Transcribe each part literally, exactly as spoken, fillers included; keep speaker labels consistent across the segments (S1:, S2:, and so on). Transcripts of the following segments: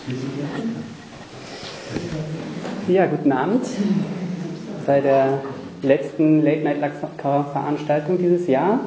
S1: Ja, guten Abend. Bei der letzten Late-Night-Lacan-Veranstaltung dieses Jahr.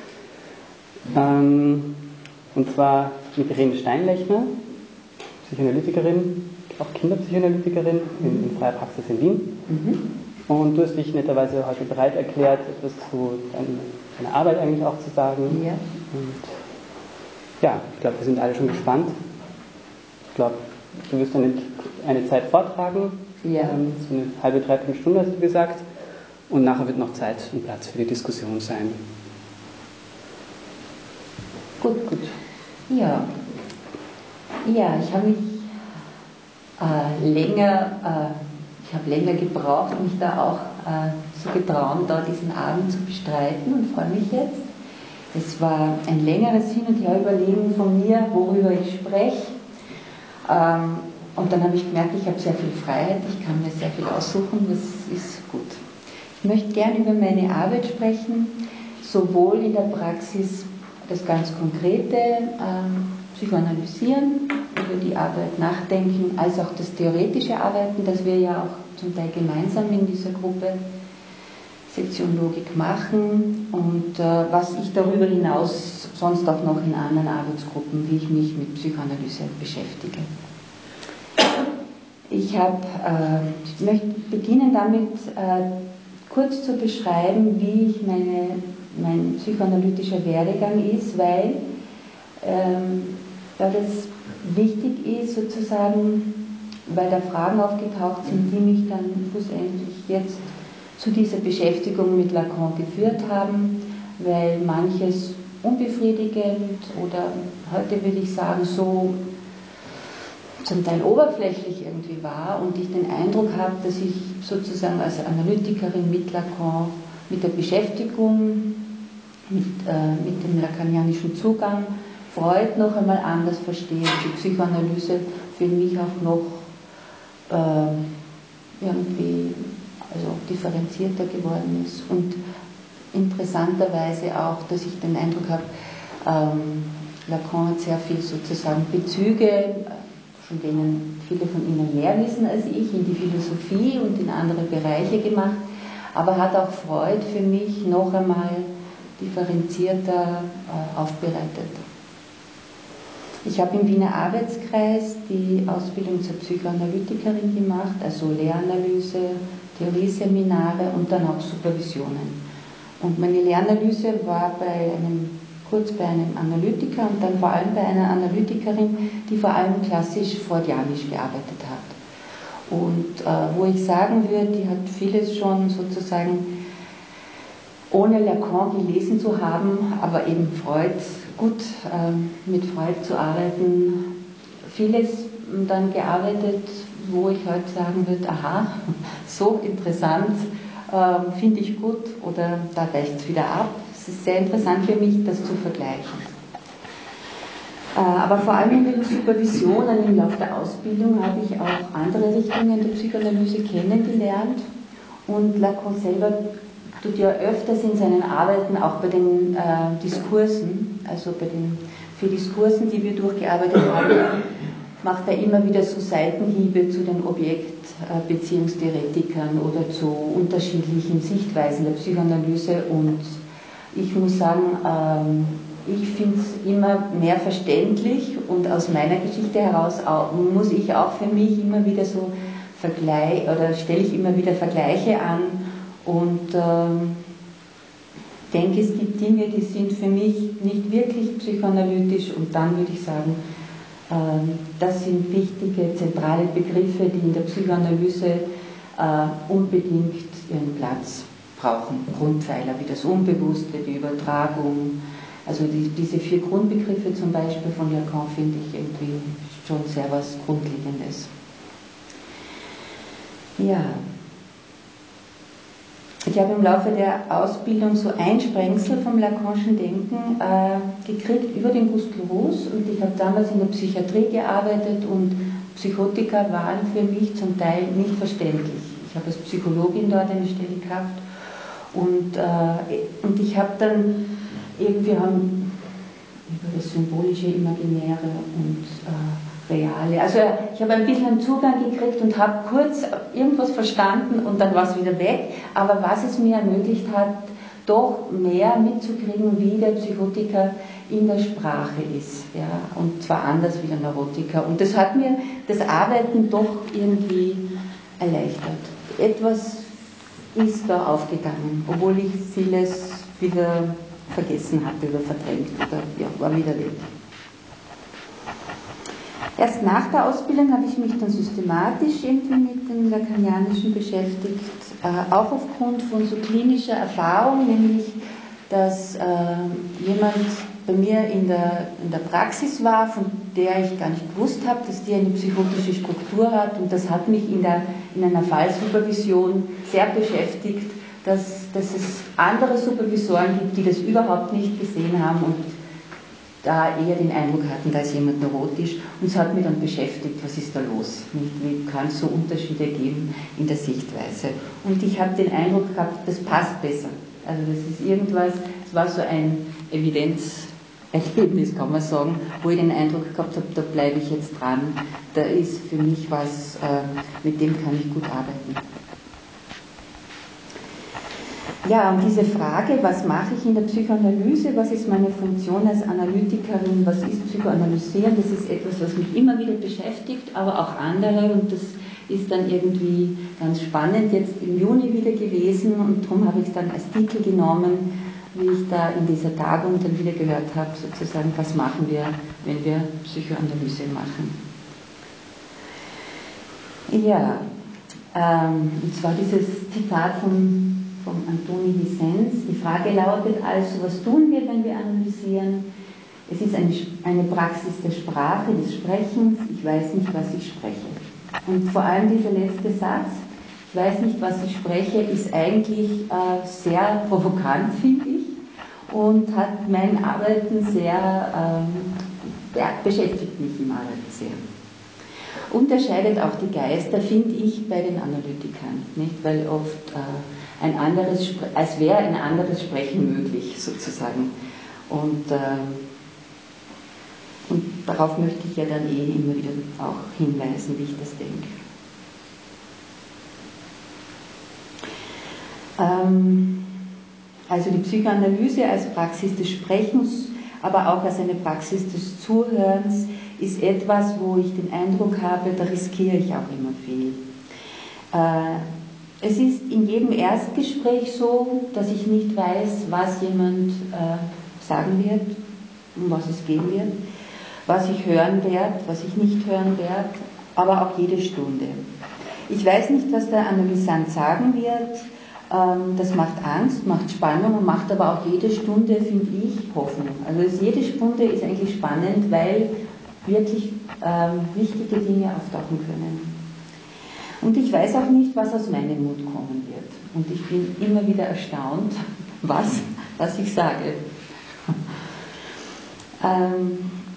S1: Ähm, und zwar mit Irene Steinlechner, Psychoanalytikerin, auch Kinderpsychoanalytikerin in, in freier Praxis in Wien. Mhm. Und du hast dich netterweise heute bereit erklärt, etwas zu deiner Arbeit eigentlich auch zu sagen.
S2: Ja.
S1: Und ja, ich glaube, wir sind alle schon gespannt. Ich glaube, du wirst eine, eine Zeit vortragen.
S2: Ja.
S1: Ähm, so eine halbe, dreiviertel Stunde hast du gesagt. Und nachher wird noch Zeit und Platz für die Diskussion sein.
S2: Gut, gut. Ja, ja ich habe mich äh, länger, äh, ich habe länger gebraucht, mich da auch äh, zu getrauen, da diesen Abend zu bestreiten und freue mich jetzt. Es war ein längeres Hin- und Her-Überlegen von mir, worüber ich spreche. Ähm, und dann habe ich gemerkt, ich habe sehr viel Freiheit, ich kann mir sehr viel aussuchen, das ist gut. Ich möchte gerne über meine Arbeit sprechen, sowohl in der Praxis das ganz Konkrete ähm, Psychoanalysieren, über die Arbeit nachdenken, als auch das theoretische Arbeiten, das wir ja auch zum Teil gemeinsam in dieser Gruppe Sektion Logik machen und äh, was ich darüber hinaus sonst auch noch in anderen Arbeitsgruppen, wie ich mich mit Psychoanalyse beschäftige. Ich, hab, äh, ich möchte beginnen damit, äh, kurz zu beschreiben, wie ich meine, mein psychoanalytischer Werdegang ist, weil, ähm, weil das wichtig ist, sozusagen, weil da Fragen aufgetaucht sind, die mich dann schlussendlich jetzt zu dieser Beschäftigung mit Lacan geführt haben, weil manches unbefriedigend oder heute würde ich sagen so zum Teil oberflächlich irgendwie war und ich den Eindruck habe, dass ich sozusagen als Analytikerin mit Lacan, mit der Beschäftigung, mit, äh, mit dem lacanianischen Zugang Freud noch einmal anders verstehe, die Psychoanalyse für mich auch noch äh, irgendwie also differenzierter geworden ist und interessanterweise auch, dass ich den Eindruck habe, ähm, Lacan hat sehr viel sozusagen Bezüge, von denen viele von Ihnen mehr wissen als ich, in die Philosophie und in andere Bereiche gemacht, aber hat auch Freud für mich noch einmal differenzierter äh, aufbereitet. Ich habe im Wiener Arbeitskreis die Ausbildung zur Psychoanalytikerin gemacht, also Lehranalyse, Theorieseminare und dann auch Supervisionen. Und meine Lehranalyse war bei einem, kurz bei einem Analytiker und dann vor allem bei einer Analytikerin, die vor allem klassisch freudianisch gearbeitet hat. Und äh, wo ich sagen würde, die hat vieles schon sozusagen ohne Lacan gelesen zu haben, aber eben Freud, gut äh, mit Freud zu arbeiten, vieles dann gearbeitet, wo ich heute sagen würde, aha, so interessant, äh, finde ich gut oder da weicht es wieder ab. Es ist sehr interessant für mich, das zu vergleichen. Äh, aber vor allem in den Supervisionen im Laufe der Ausbildung habe ich auch andere Richtungen der Psychoanalyse kennengelernt und Lacan selber tut ja öfters in seinen Arbeiten, auch bei den äh, Diskursen, also bei den vier Diskursen, die wir durchgearbeitet haben, macht er immer wieder so Seitenhiebe zu den Objektbeziehungstheoretikern oder zu unterschiedlichen Sichtweisen der Psychoanalyse und ich muss sagen, ähm, ich finde es immer mehr verständlich und aus meiner Geschichte heraus auch, muss ich auch für mich immer wieder so Vergleich oder stelle ich immer wieder Vergleiche an und ähm, denke, es gibt Dinge, die sind für mich nicht wirklich psychoanalytisch und dann würde ich sagen, ähm, das sind wichtige, zentrale Begriffe, die in der Psychoanalyse äh, unbedingt ihren Platz brauchen. Grundpfeiler wie das Unbewusste, die Übertragung, also die, diese vier Grundbegriffe zum Beispiel von Lacan finde ich irgendwie schon sehr was Grundlegendes. Ja. Ich habe im Laufe der Ausbildung so ein Sprengsel vom Lacanischen Denken äh, gekriegt über den Gustl Rus und ich habe damals in der Psychiatrie gearbeitet und Psychotika waren für mich zum Teil nicht verständlich. Ich habe als Psychologin dort eine Stelle gehabt und, äh, und ich habe dann irgendwie haben über das Symbolische, Imaginäre und äh, Reale. Also ich habe ein bisschen einen Zugang gekriegt und habe kurz irgendwas verstanden und dann war es wieder weg. Aber was es mir ermöglicht hat, doch mehr mitzukriegen, wie der Psychotiker in der Sprache ist. Ja, und zwar anders wie der Neurotiker. Und das hat mir das Arbeiten doch irgendwie erleichtert. Etwas ist da aufgegangen, obwohl ich vieles wieder vergessen hatte oder verdrängt oder ja, war wieder weg. Erst nach der Ausbildung habe ich mich dann systematisch irgendwie mit dem Lacanianischen beschäftigt, äh, auch aufgrund von so klinischer Erfahrung, nämlich, dass äh, jemand bei mir in der, in der Praxis war, von der ich gar nicht gewusst habe, dass die eine psychotische Struktur hat, und das hat mich in, der, in einer Fallsupervision sehr beschäftigt, dass, dass es andere Supervisoren gibt, die das überhaupt nicht gesehen haben und da eher den Eindruck hatten, da ist jemand neurotisch, und es hat mich dann beschäftigt, was ist da los? Wie kann es so Unterschiede geben in der Sichtweise? Und ich habe den Eindruck gehabt, das passt besser. Also das ist irgendwas, es war so ein Evidenzergebnis, kann man sagen, wo ich den Eindruck gehabt habe, da bleibe ich jetzt dran, da ist für mich was, mit dem kann ich gut arbeiten. Ja, und diese Frage, was mache ich in der Psychoanalyse, was ist meine Funktion als Analytikerin, was ist Psychoanalysieren, das ist etwas, was mich immer wieder beschäftigt, aber auch andere, und das ist dann irgendwie ganz spannend jetzt im Juni wieder gewesen, und darum habe ich es dann als Titel genommen, wie ich da in dieser Tagung dann wieder gehört habe, sozusagen, was machen wir, wenn wir Psychoanalyse machen. Ja, ähm, und zwar dieses Zitat von vom Antoni Vicens. Die Frage lautet also, was tun wir, wenn wir analysieren? Es ist eine, eine Praxis der Sprache, des Sprechens. Ich weiß nicht, was ich spreche. Und vor allem dieser letzte Satz, ich weiß nicht, was ich spreche, ist eigentlich äh, sehr provokant, finde ich, und hat mein Arbeiten sehr, ähm, beschäftigt mich im Arbeiten sehr. Unterscheidet auch die Geister, finde ich, bei den Analytikern, nicht? Weil oft äh, ein anderes, als wäre ein anderes Sprechen möglich, sozusagen. Und, äh, und darauf möchte ich ja dann eh immer wieder auch hinweisen, wie ich das denke. Ähm, also die Psychoanalyse als Praxis des Sprechens, aber auch als eine Praxis des Zuhörens, ist etwas, wo ich den Eindruck habe, da riskiere ich auch immer viel. Äh, es ist in jedem Erstgespräch so, dass ich nicht weiß, was jemand äh, sagen wird, um was es gehen wird, was ich hören werde, was ich nicht hören werde, aber auch jede Stunde. Ich weiß nicht, was der Analysant sagen wird. Ähm, das macht Angst, macht Spannung und macht aber auch jede Stunde, finde ich, Hoffnung. Also es, jede Stunde ist eigentlich spannend, weil wirklich ähm, wichtige Dinge auftauchen können. Und ich weiß auch nicht, was aus meinem Mund kommen wird. Und ich bin immer wieder erstaunt, was, was ich sage. ähm,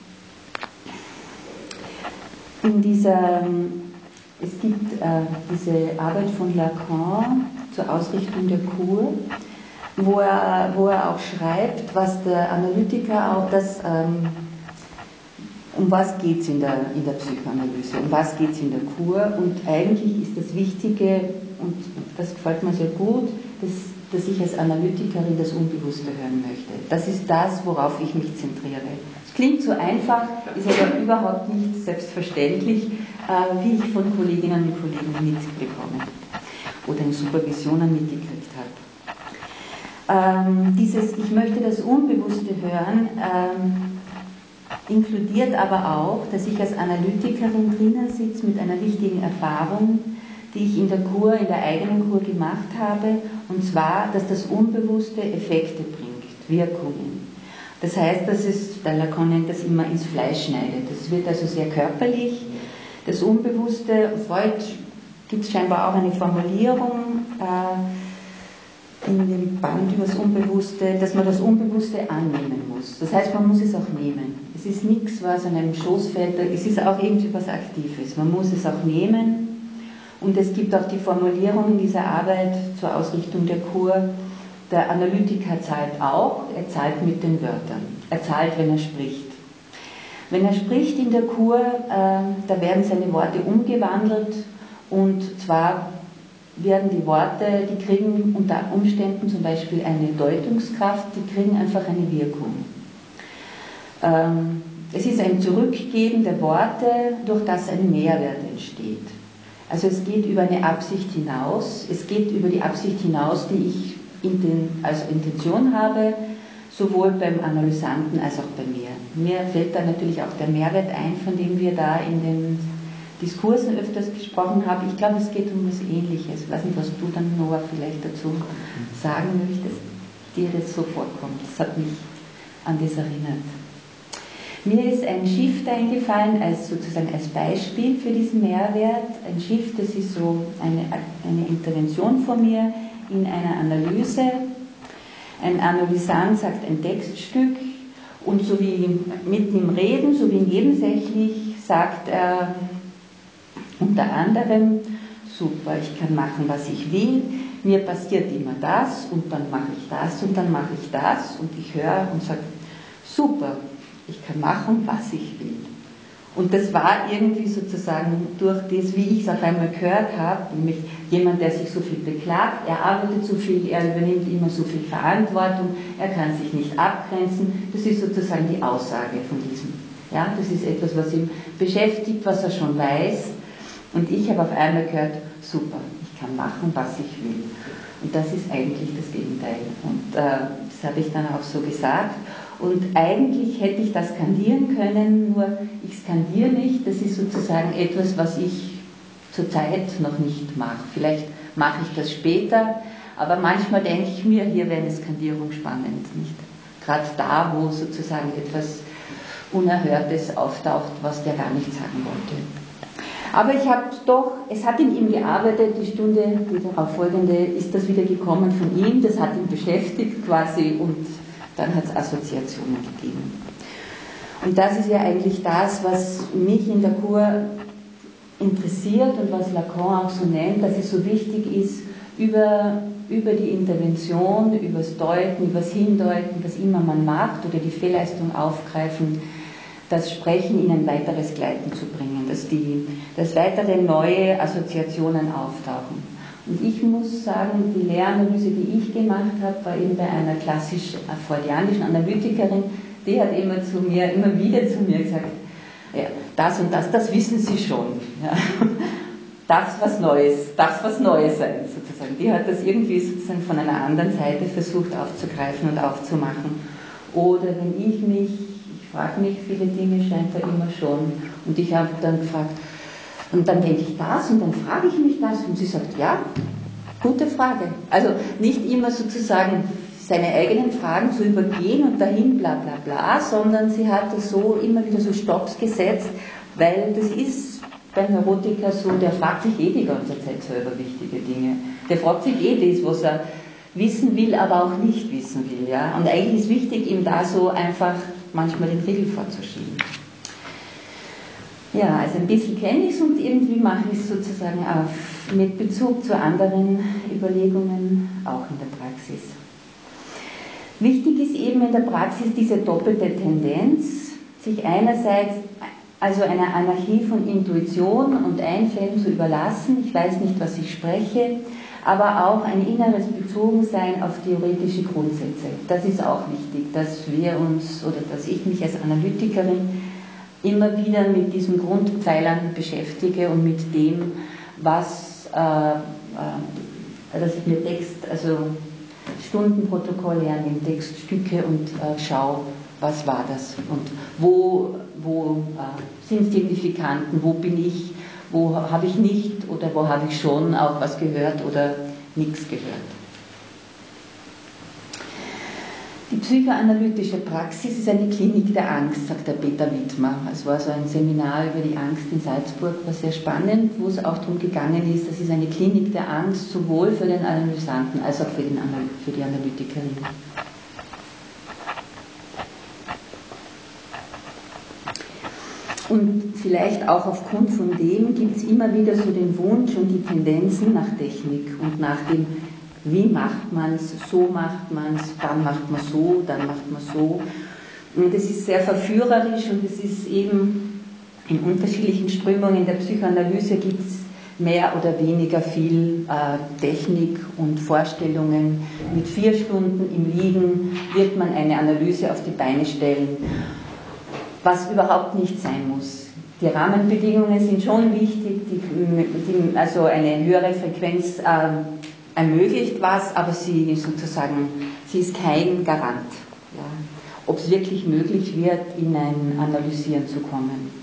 S2: in dieser, es gibt äh, diese Arbeit von Lacan zur Ausrichtung der Kur, wo er, wo er auch schreibt, was der Analytiker auch das, ähm, um was geht es in der, in der Psychoanalyse, um was geht es in der Kur, und eigentlich ist das Wichtige, und das gefällt mir sehr gut, dass, dass ich als Analytikerin das Unbewusste hören möchte. Das ist das, worauf ich mich zentriere. Es klingt so einfach, ist aber überhaupt nicht selbstverständlich, äh, wie ich von Kolleginnen und Kollegen mitbekomme oder in Supervisionen mitgekriegt habe. Ähm, dieses Ich möchte das Unbewusste hören ähm, inkludiert aber auch, dass ich als Analytikerin drinnen sitze mit einer wichtigen Erfahrung, die ich in der Kur, in der eigenen Kur gemacht habe, und zwar, dass das Unbewusste Effekte bringt, Wirkungen. Das heißt, dass es, der Lacan nennt das immer, ins Fleisch schneidet. Das wird also sehr körperlich. Das Unbewusste, Freud gibt es scheinbar auch eine Formulierung äh, in dem Band über das Unbewusste, dass man das Unbewusste annehmen muss. Das heißt, man muss es auch nehmen. Es ist nichts, was an einem Schoß fällt, es ist auch irgendwie was Aktives. Man muss es auch nehmen. Und es gibt auch die Formulierung in dieser Arbeit zur Ausrichtung der Kur, der Analytiker zahlt auch, er zahlt mit den Wörtern. Er zahlt, wenn er spricht. Wenn er spricht in der Kur, äh, da werden seine Worte umgewandelt und zwar werden die Worte, die kriegen unter Umständen zum Beispiel eine Deutungskraft, die kriegen einfach eine Wirkung. Ähm, es ist ein Zurückgeben der Worte, durch das ein Mehrwert entsteht. Also es geht über eine Absicht hinaus, es geht über die Absicht hinaus, die ich in den, als Intention habe, sowohl beim Analysanten als auch bei mir. Mir fällt da natürlich auch der Mehrwert ein, von dem wir da in den Diskursen öfters gesprochen haben. Ich glaube, es geht um was Ähnliches. Ich weiß nicht, was du dann, Noah, vielleicht dazu sagen möchtest, dir das so vorkommt. Das hat mich an das erinnert. Mir ist ein Shift eingefallen, als sozusagen als Beispiel für diesen Mehrwert. Ein Shift, das ist so eine, eine Intervention von mir in einer Analyse. Ein Analysant sagt ein Textstück und so wie mitten im Reden, so wie nebensächlich, sagt er unter anderem, super, ich kann machen, was ich will, mir passiert immer das und dann mache ich das und dann mache ich das und ich höre und sage, super, ich kann machen, was ich will. Und das war irgendwie sozusagen durch das, wie ich es auf einmal gehört habe, nämlich jemand, der sich so viel beklagt, er arbeitet so viel, er übernimmt immer so viel Verantwortung, er kann sich nicht abgrenzen, das ist sozusagen die Aussage von diesem. Ja, das ist etwas, was ihn beschäftigt, was er schon weiß. Und ich habe auf einmal gehört, super, ich kann machen, was ich will. Und das ist eigentlich das Gegenteil. Und äh, das habe ich dann auch so gesagt. Und eigentlich hätte ich das skandieren können, nur ich skandiere nicht. Das ist sozusagen etwas, was ich zurzeit noch nicht mache. Vielleicht mache ich das später, aber manchmal denke ich mir, hier wäre eine Skandierung spannend. Nicht? Gerade da, wo sozusagen etwas Unerhörtes auftaucht, was der gar nicht sagen wollte. Aber ich habe doch, es hat in ihm gearbeitet, die Stunde, die darauf folgende, ist das wieder gekommen von ihm, das hat ihn beschäftigt quasi und dann hat es Assoziationen gegeben. Und das ist ja eigentlich das, was mich in der Kur interessiert und was Lacan auch so nennt, dass es so wichtig ist, über, über die Intervention, über das Deuten, über das Hindeuten, was immer man macht oder die Fehlleistung aufgreifen, das Sprechen in ein weiteres Gleiten zu bringen, dass, die, dass weitere neue Assoziationen auftauchen. Und ich muss sagen, die Lehranalyse, die ich gemacht habe, war eben bei einer klassisch freudianischen Analytikerin, die hat immer zu mir, immer wieder zu mir gesagt, ja, das und das, das wissen Sie schon. Ja. Das was Neues, das was Neues sein, sozusagen. Die hat das irgendwie sozusagen von einer anderen Seite versucht aufzugreifen und aufzumachen. Oder wenn ich mich Ich frage mich viele Dinge, scheint er immer schon. Und ich habe dann gefragt, und dann denke ich das und dann frage ich mich das. Und sie sagt, ja, gute Frage. Also nicht immer sozusagen seine eigenen Fragen zu übergehen und dahin bla bla bla, sondern sie hat das so immer wieder so Stopps gesetzt, weil das ist beim Neurotiker so, der fragt sich eh die ganze Zeit selber wichtige Dinge. Der fragt sich eh das, was er wissen will, aber auch nicht wissen will. Ja? Und eigentlich ist wichtig, ihm da so einfach manchmal den Riegel vorzuschieben. Ja, also ein bisschen kenne ich es und irgendwie mache ich es sozusagen auf, mit Bezug zu anderen Überlegungen auch in der Praxis. Wichtig ist eben in der Praxis diese doppelte Tendenz, sich einerseits also einer Anarchie von Intuition und Einfällen zu überlassen, ich weiß nicht, was ich spreche, aber auch ein inneres Bezogensein auf theoretische Grundsätze. Das ist auch wichtig, dass wir uns oder dass ich mich als Analytikerin immer wieder mit diesen Grundpfeilern beschäftige und mit dem, was, äh, äh, dass ich mir Text, also Stundenprotokolle hernehme, Textstücke und äh, schaue, was war das und wo, wo äh, sind Signifikanten, wo bin ich, wo habe ich nicht oder wo habe ich schon auch was gehört oder nichts gehört. Die psychoanalytische Praxis ist eine Klinik der Angst, sagt der Peter Wittmer. Es war so ein Seminar über die Angst in Salzburg, war sehr spannend, wo es auch darum gegangen ist, das ist eine Klinik der Angst, sowohl für den Analysanten als auch für, den, für die Analytikerin. Und vielleicht auch aufgrund von dem gibt es immer wieder so den Wunsch und die Tendenzen nach Technik und nach dem, wie macht man es, so macht man es, dann macht man so, dann macht man so. Und das ist sehr verführerisch und es ist eben in unterschiedlichen Strömungen der Psychoanalyse gibt es mehr oder weniger viel äh, Technik und Vorstellungen. Mit vier Stunden im Liegen wird man eine Analyse auf die Beine stellen, was überhaupt nicht sein muss. Die Rahmenbedingungen sind schon wichtig, die, die, also eine höhere Frequenz äh, ermöglicht was, aber sie sozusagen, sie ist kein Garant, ja, ob es wirklich möglich wird, in ein Analysieren zu kommen.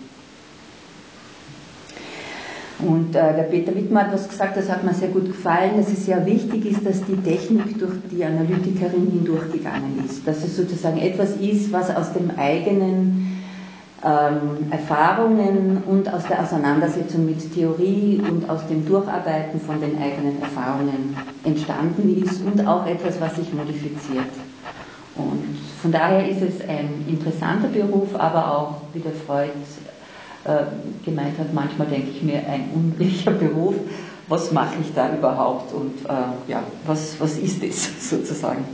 S2: Und äh, der Peter Wittmer hat was gesagt, das hat mir sehr gut gefallen, dass es sehr wichtig ist, dass die Technik durch die Analytikerin hindurchgegangen ist. Dass es sozusagen etwas ist, was aus den eigenen ähm, Erfahrungen und aus der Auseinandersetzung mit Theorie und aus dem Durcharbeiten von den eigenen Erfahrungen entstanden ist und auch etwas, was sich modifiziert. Und von daher ist es ein interessanter Beruf, aber auch, wie der Freud gemeint hat, manchmal denke ich mir, ein unmöglicher Beruf, was mache ich da überhaupt und äh, ja, was, was ist es sozusagen.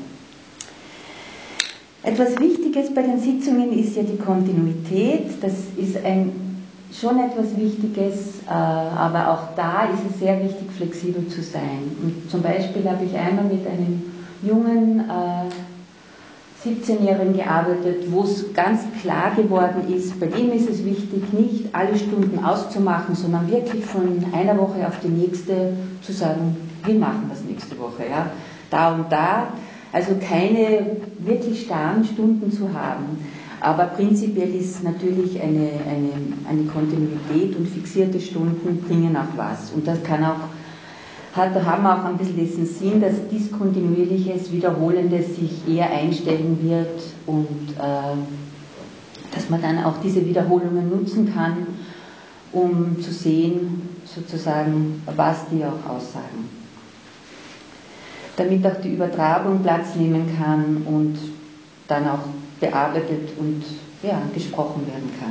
S2: Etwas Wichtiges bei den Sitzungen ist ja die Kontinuität, das ist ein, schon etwas Wichtiges, äh, aber auch da ist es sehr wichtig, flexibel zu sein. Und zum Beispiel habe ich einmal mit einem jungen äh, siebzehnjährigen gearbeitet, wo es ganz klar geworden ist, bei dem ist es wichtig, nicht alle Stunden auszumachen, sondern wirklich von einer Woche auf die nächste zu sagen, wir machen das nächste Woche, ja, da und da, also keine wirklich starren Stunden zu haben, aber prinzipiell ist natürlich eine, eine, eine Kontinuität und fixierte Stunden bringen auch was und das kann auch Hat, haben auch ein bisschen diesen Sinn, dass diskontinuierliches, Wiederholendes sich eher einstellen wird und äh, dass man dann auch diese Wiederholungen nutzen kann, um zu sehen, sozusagen, was die auch aussagen. Damit auch die Übertragung Platz nehmen kann und dann auch bearbeitet und ja, gesprochen werden kann.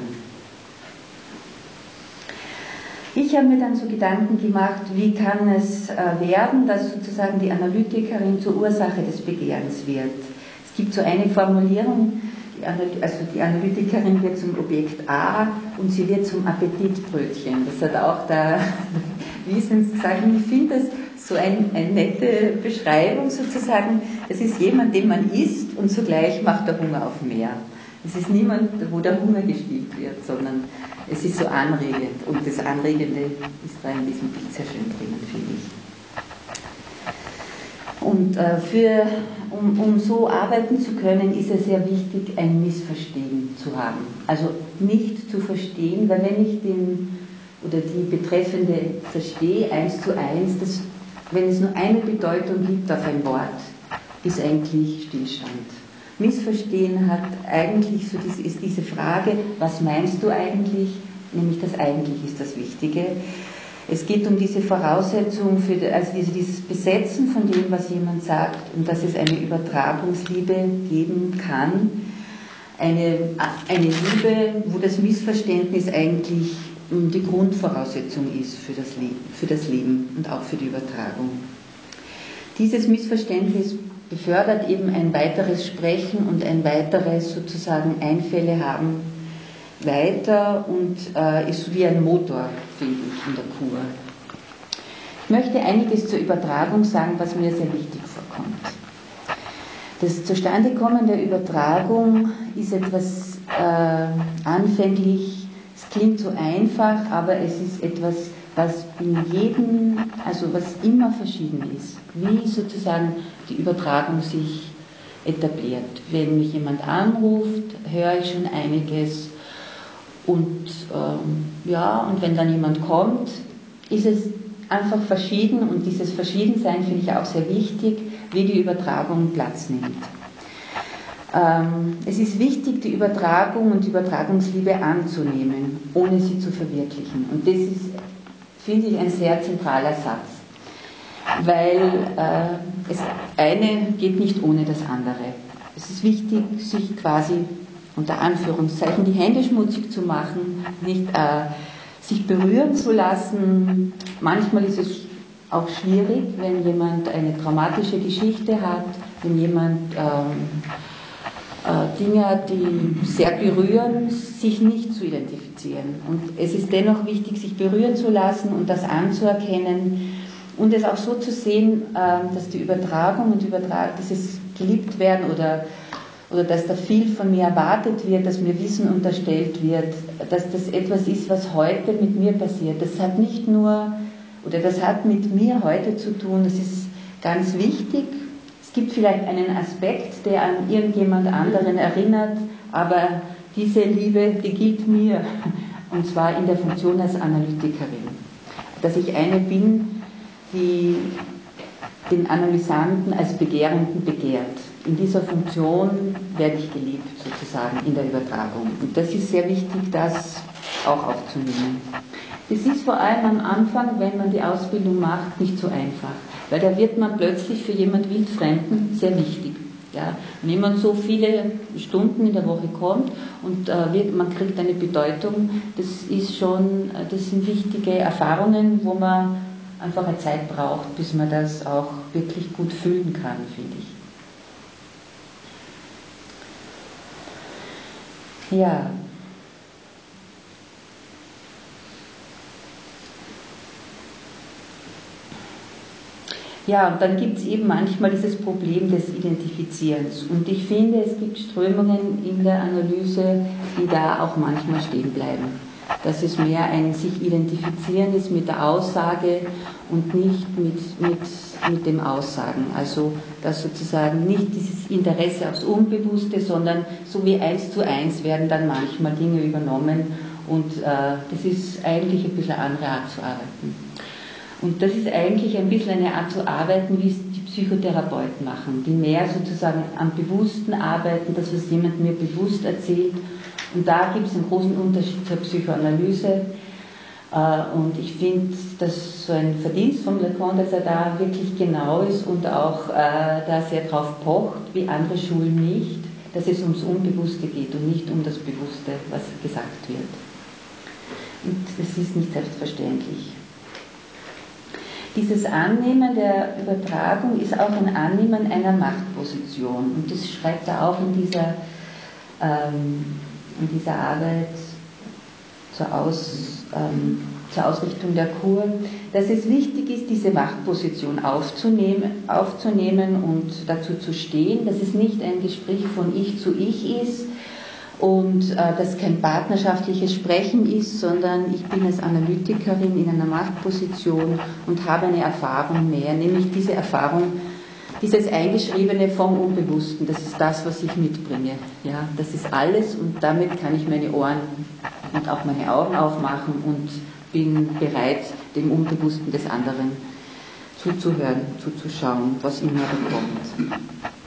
S2: Ich habe mir dann so Gedanken gemacht, wie kann es werden, dass sozusagen die Analytikerin zur Ursache des Begehrens wird. Es gibt so eine Formulierung, also die Analytikerin wird zum Objekt A und sie wird zum Appetitbrötchen. Das hat auch der Wiesens gesagt. Und ich finde das so ein, eine nette Beschreibung sozusagen. Es ist jemand, den man isst und zugleich macht der Hunger auf mehr. Es ist niemand, wo der Hunger gestillt wird, sondern es ist so anregend und das Anregende ist da in diesem Bild sehr schön drinnen, finde ich. Und äh, für, um, um so arbeiten zu können, ist es sehr wichtig, ein Missverstehen zu haben. Also nicht zu verstehen, weil wenn ich den oder die Betreffende verstehe, eins zu eins, das, wenn es nur eine Bedeutung gibt auf ein Wort, ist eigentlich Stillstand. Missverstehen hat eigentlich so diese, ist diese Frage, was meinst du eigentlich? Nämlich das eigentlich ist das Wichtige. Es geht um diese Voraussetzung, für, also dieses Besetzen von dem, was jemand sagt und dass es eine Übertragungsliebe geben kann. Eine, eine Liebe, wo das Missverständnis eigentlich die Grundvoraussetzung ist für das Leben, für das Leben und auch für die Übertragung. Dieses Missverständnis befördert eben ein weiteres Sprechen und ein weiteres sozusagen Einfälle haben weiter und äh, ist so wie ein Motor, finde ich, in der Kur. Ich möchte einiges zur Übertragung sagen, was mir sehr wichtig vorkommt. Das Zustandekommen der Übertragung ist etwas äh, anfänglich, es klingt so einfach, aber es ist etwas, was in jedem, also was immer verschieden ist, wie sozusagen die Übertragung sich etabliert. Wenn mich jemand anruft, höre ich schon einiges und ähm, ja, und wenn dann jemand kommt, ist es einfach verschieden und dieses Verschiedensein finde ich auch sehr wichtig, wie die Übertragung Platz nimmt. Ähm, es ist wichtig, die Übertragung und die Übertragungsliebe anzunehmen, ohne sie zu verwirklichen. Und das ist, finde ich, ein sehr zentraler Satz, weil äh, das eine geht nicht ohne das andere. Es ist wichtig, sich quasi unter Anführungszeichen die Hände schmutzig zu machen, nicht äh, sich berühren zu lassen. Manchmal ist es auch schwierig, wenn jemand eine traumatische Geschichte hat, wenn jemand ähm, äh, Dinge, die sehr berühren, sich nicht zu identifizieren. Und es ist dennoch wichtig, sich berühren zu lassen und das anzuerkennen und es auch so zu sehen, äh, dass die Übertragung und Übertragung, dieses geliebt werden oder oder dass da viel von mir erwartet wird, dass mir Wissen unterstellt wird, dass das etwas ist, was heute mit mir passiert. Das hat nicht nur, oder das hat mit mir heute zu tun, das ist ganz wichtig. Es gibt vielleicht einen Aspekt, der an irgendjemand anderen erinnert, aber diese Liebe, die gilt mir, und zwar in der Funktion als Analytikerin. Dass ich eine bin, die den Analysanten als Begehrenden begehrt. In dieser Funktion werde ich geliebt, sozusagen, in der Übertragung. Und das ist sehr wichtig, das auch aufzunehmen. Es ist vor allem am Anfang, wenn man die Ausbildung macht, nicht so einfach, weil da wird man plötzlich für jemand Wildfremden sehr wichtig. Ja? Wenn jemand so viele Stunden in der Woche kommt und äh, wird, man kriegt eine Bedeutung, das ist schon, das sind wichtige Erfahrungen, wo man einfach eine Zeit braucht, bis man das auch wirklich gut fühlen kann, finde ich. Ja. Ja, und dann gibt es eben manchmal dieses Problem des Identifizierens. Und ich finde, es gibt Strömungen in der Analyse, die da auch manchmal stehen bleiben. Dass es mehr ein sich identifizieren ist mit der Aussage und nicht mit, mit, mit dem Aussagen. Also dass sozusagen nicht dieses Interesse aufs Unbewusste, sondern so wie eins zu eins werden dann manchmal Dinge übernommen und äh, das ist eigentlich ein bisschen eine andere Art zu arbeiten. Und das ist eigentlich ein bisschen eine Art zu arbeiten, wie es die Psychotherapeuten machen, die mehr sozusagen am Bewussten arbeiten, das was jemand mir bewusst erzählt. Und da gibt es einen großen Unterschied zur Psychoanalyse. Und ich finde, dass so ein Verdienst von Lacan, dass er da wirklich genau ist und auch äh, da sehr drauf pocht, wie andere Schulen nicht, dass es ums Unbewusste geht und nicht um das Bewusste, was gesagt wird. Und das ist nicht selbstverständlich. Dieses Annehmen der Übertragung ist auch ein Annehmen einer Machtposition. Und das schreibt er auch in dieser ähm, in dieser Arbeit zur, Aus, ähm, zur Ausrichtung der Kur, dass es wichtig ist, diese Machtposition aufzunehmen, aufzunehmen und dazu zu stehen, dass es nicht ein Gespräch von Ich zu Ich ist und äh, dass kein partnerschaftliches Sprechen ist, sondern ich bin als Analytikerin in einer Machtposition und habe eine Erfahrung mehr, nämlich diese Erfahrung, dieses Eingeschriebene vom Unbewussten, das ist das, was ich mitbringe. Ja, das ist alles und damit kann ich meine Ohren und auch meine Augen aufmachen und bin bereit, dem Unbewussten des anderen zuzuhören, zuzuschauen, was immer da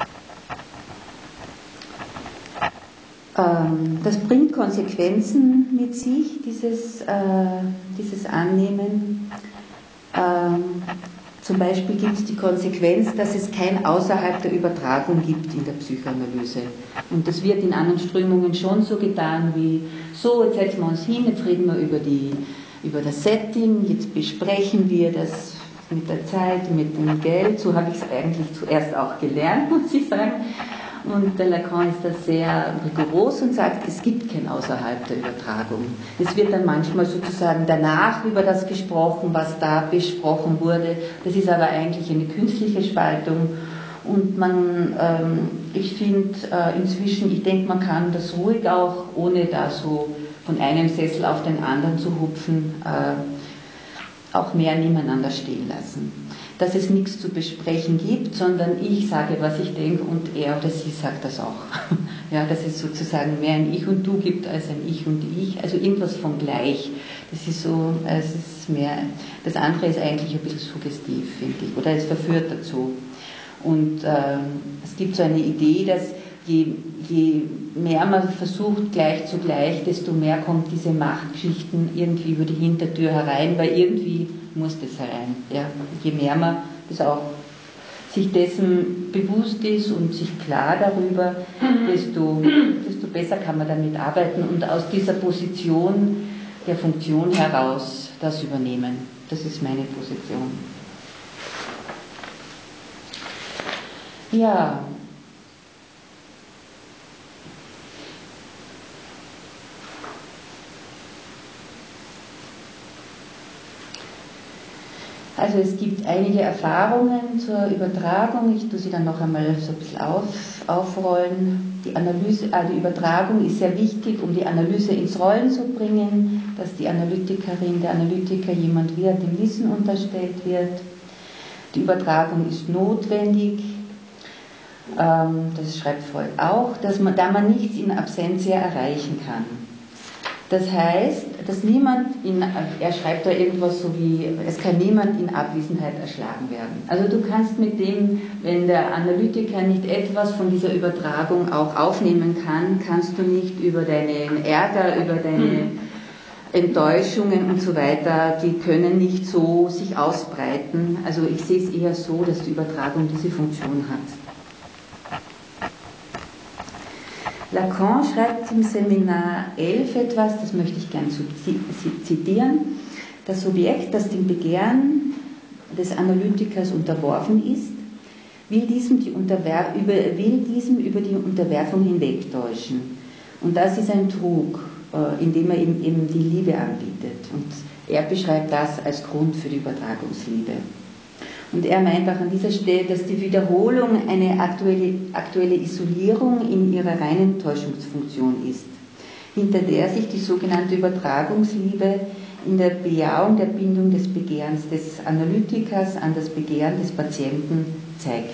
S2: kommt. Ähm, das bringt Konsequenzen mit sich, dieses, äh, dieses Annehmen. Ähm, Zum Beispiel gibt es die Konsequenz, dass es kein Außerhalb der Übertragung gibt in der Psychoanalyse. Und das wird in anderen Strömungen schon so getan wie, so, jetzt setzen wir uns hin, jetzt reden wir über, die, über das Setting, jetzt besprechen wir das mit der Zeit, mit dem Geld. So habe ich es eigentlich zuerst auch gelernt, muss ich sagen. Und der Lacan ist da sehr rigoros und sagt, es gibt kein Außerhalb der Übertragung. Es wird dann manchmal sozusagen danach über das gesprochen, was da besprochen wurde. Das ist aber eigentlich eine künstliche Spaltung. Und man, ähm, ich finde äh, inzwischen, ich denke, man kann das ruhig auch, ohne da so von einem Sessel auf den anderen zu hupfen, äh, auch mehr nebeneinander stehen lassen. Dass es nichts zu besprechen gibt, sondern ich sage, was ich denke und er oder sie sagt das auch. Ja, dass es sozusagen mehr ein Ich und Du gibt als ein Ich und Ich, also irgendwas von gleich. Das ist so, es ist mehr, das andere ist eigentlich ein bisschen suggestiv, finde ich, oder es verführt dazu. Und ähm, es gibt so eine Idee, dass je, je mehr man versucht, gleich zu gleich, desto mehr kommt diese Machtgeschichten irgendwie über die Hintertür herein, weil irgendwie muss das herein. Ja. Je mehr man das auch sich dessen bewusst ist und sich klar darüber, desto, desto besser kann man damit arbeiten und aus dieser Position der Funktion heraus das übernehmen. Das ist meine Position. Ja, Also es gibt einige Erfahrungen zur Übertragung. Ich tue sie dann noch einmal so ein bisschen auf, aufrollen. Die Analyse, äh, die Übertragung ist sehr wichtig, um die Analyse ins Rollen zu bringen, dass die Analytikerin, der Analytiker jemand wird, dem Wissen unterstellt wird. Die Übertragung ist notwendig. Ähm, das schreibt Freud auch, dass man, da man nichts in Absentia erreichen kann. Das heißt, dass niemand, in, er schreibt da irgendwas so wie, es kann niemand in Abwesenheit erschlagen werden. Also du kannst mit dem, wenn der Analytiker nicht etwas von dieser Übertragung auch aufnehmen kann, kannst du nicht über deinen Ärger, über deine Enttäuschungen und so weiter, die können nicht so sich ausbreiten. Also ich sehe es eher so, dass die Übertragung diese Funktion hat. Lacan schreibt im Seminar elf etwas, das möchte ich gern zitieren. Das Subjekt, das dem Begehren des Analytikers unterworfen ist, will diesem, die Unterwer- über, will diesem über die Unterwerfung hinwegtäuschen. Und das ist ein Trug, äh, indem er ihm eben die Liebe anbietet. Und er beschreibt das als Grund für die Übertragungsliebe. Und er meint auch an dieser Stelle, dass die Wiederholung eine aktuelle, aktuelle Isolierung in ihrer reinen Täuschungsfunktion ist, hinter der sich die sogenannte Übertragungsliebe in der Bejahung der Bindung des Begehrens des Analytikers an das Begehren des Patienten zeigt.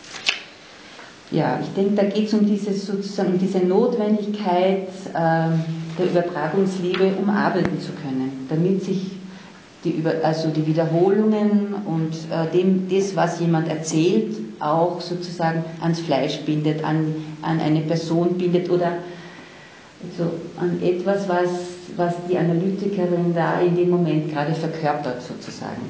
S2: Ja, ich denke, da geht es um diese, sozusagen, um diese Notwendigkeit äh, der Übertragungsliebe, um arbeiten zu können, damit sich Die, Über, also die Wiederholungen und äh, dem, das, was jemand erzählt, auch sozusagen ans Fleisch bindet, an, an eine Person bindet oder also an etwas, was, was die Analytikerin da in dem Moment gerade verkörpert sozusagen.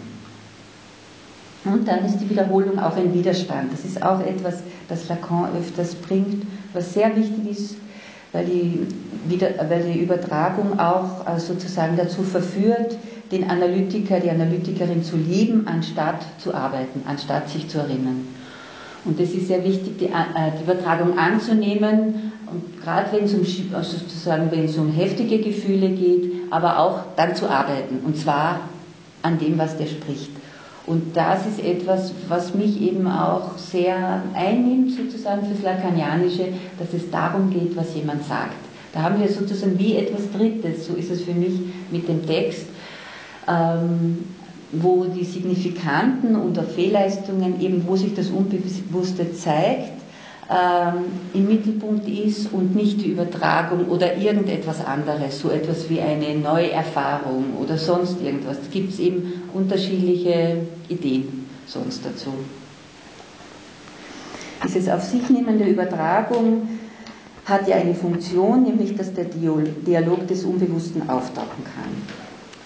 S2: Und dann ist die Wiederholung auch ein Widerstand. Das ist auch etwas, das Lacan öfters bringt, was sehr wichtig ist, weil die, weil die Übertragung auch äh, sozusagen dazu verführt, den Analytiker, die Analytikerin zu lieben, anstatt zu arbeiten, anstatt sich zu erinnern. Und es ist sehr wichtig, die, äh, die Übertragung anzunehmen, und gerade wenn es um, sozusagen, wenn es um heftige Gefühle geht, aber auch dann zu arbeiten, und zwar an dem, was der spricht. Und das ist etwas, was mich eben auch sehr einnimmt, sozusagen fürs Lacanianische, dass es darum geht, was jemand sagt. Da haben wir sozusagen wie etwas Drittes, so ist es für mich mit dem Text, ähm, wo die Signifikanten und auch Fehlleistungen, eben wo sich das Unbewusste zeigt, ähm, im Mittelpunkt ist und nicht die Übertragung oder irgendetwas anderes, so etwas wie eine Neuerfahrung oder sonst irgendwas. Da gibt es eben unterschiedliche Ideen sonst dazu. Dieses Auf sich nehmen der Übertragung hat ja eine Funktion, nämlich dass der Dialog des Unbewussten auftauchen kann.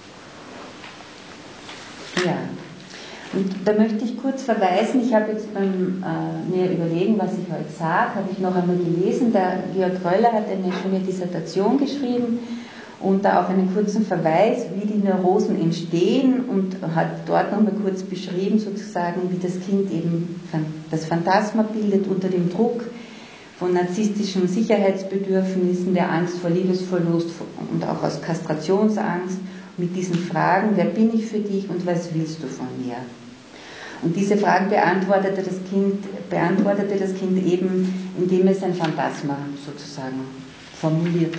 S2: Ja, und da möchte ich kurz verweisen, ich habe jetzt beim äh, mir überlegen, was ich heute sage, habe ich noch einmal gelesen, der Georg Röller hat eine schöne Dissertation geschrieben und da auch einen kurzen Verweis, wie die Neurosen entstehen, und hat dort nochmal kurz beschrieben, sozusagen, wie das Kind eben das Phantasma bildet unter dem Druck von narzisstischen Sicherheitsbedürfnissen, der Angst vor Liebesverlust und auch aus Kastrationsangst, mit diesen Fragen: Wer bin ich für dich und was willst du von mir? Und diese Fragen beantwortete das Kind, beantwortete das Kind eben, indem es ein Phantasma sozusagen formuliert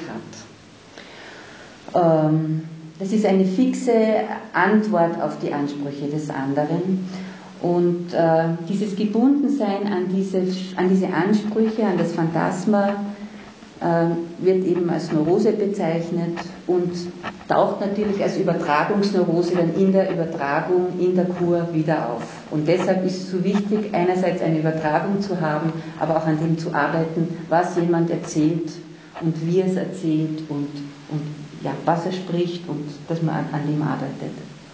S2: hat. Ähm, das ist eine fixe Antwort auf die Ansprüche des anderen. Und äh, dieses Gebundensein an diese, an diese Ansprüche, an das Phantasma, äh, wird eben als Neurose bezeichnet und taucht natürlich als Übertragungsneurose dann in der Übertragung, in der Kur wieder auf. Und deshalb ist es so wichtig, einerseits eine Übertragung zu haben, aber auch an dem zu arbeiten, was jemand erzählt und wie er es erzählt und, und ja, was er spricht, und dass man an, an dem arbeitet.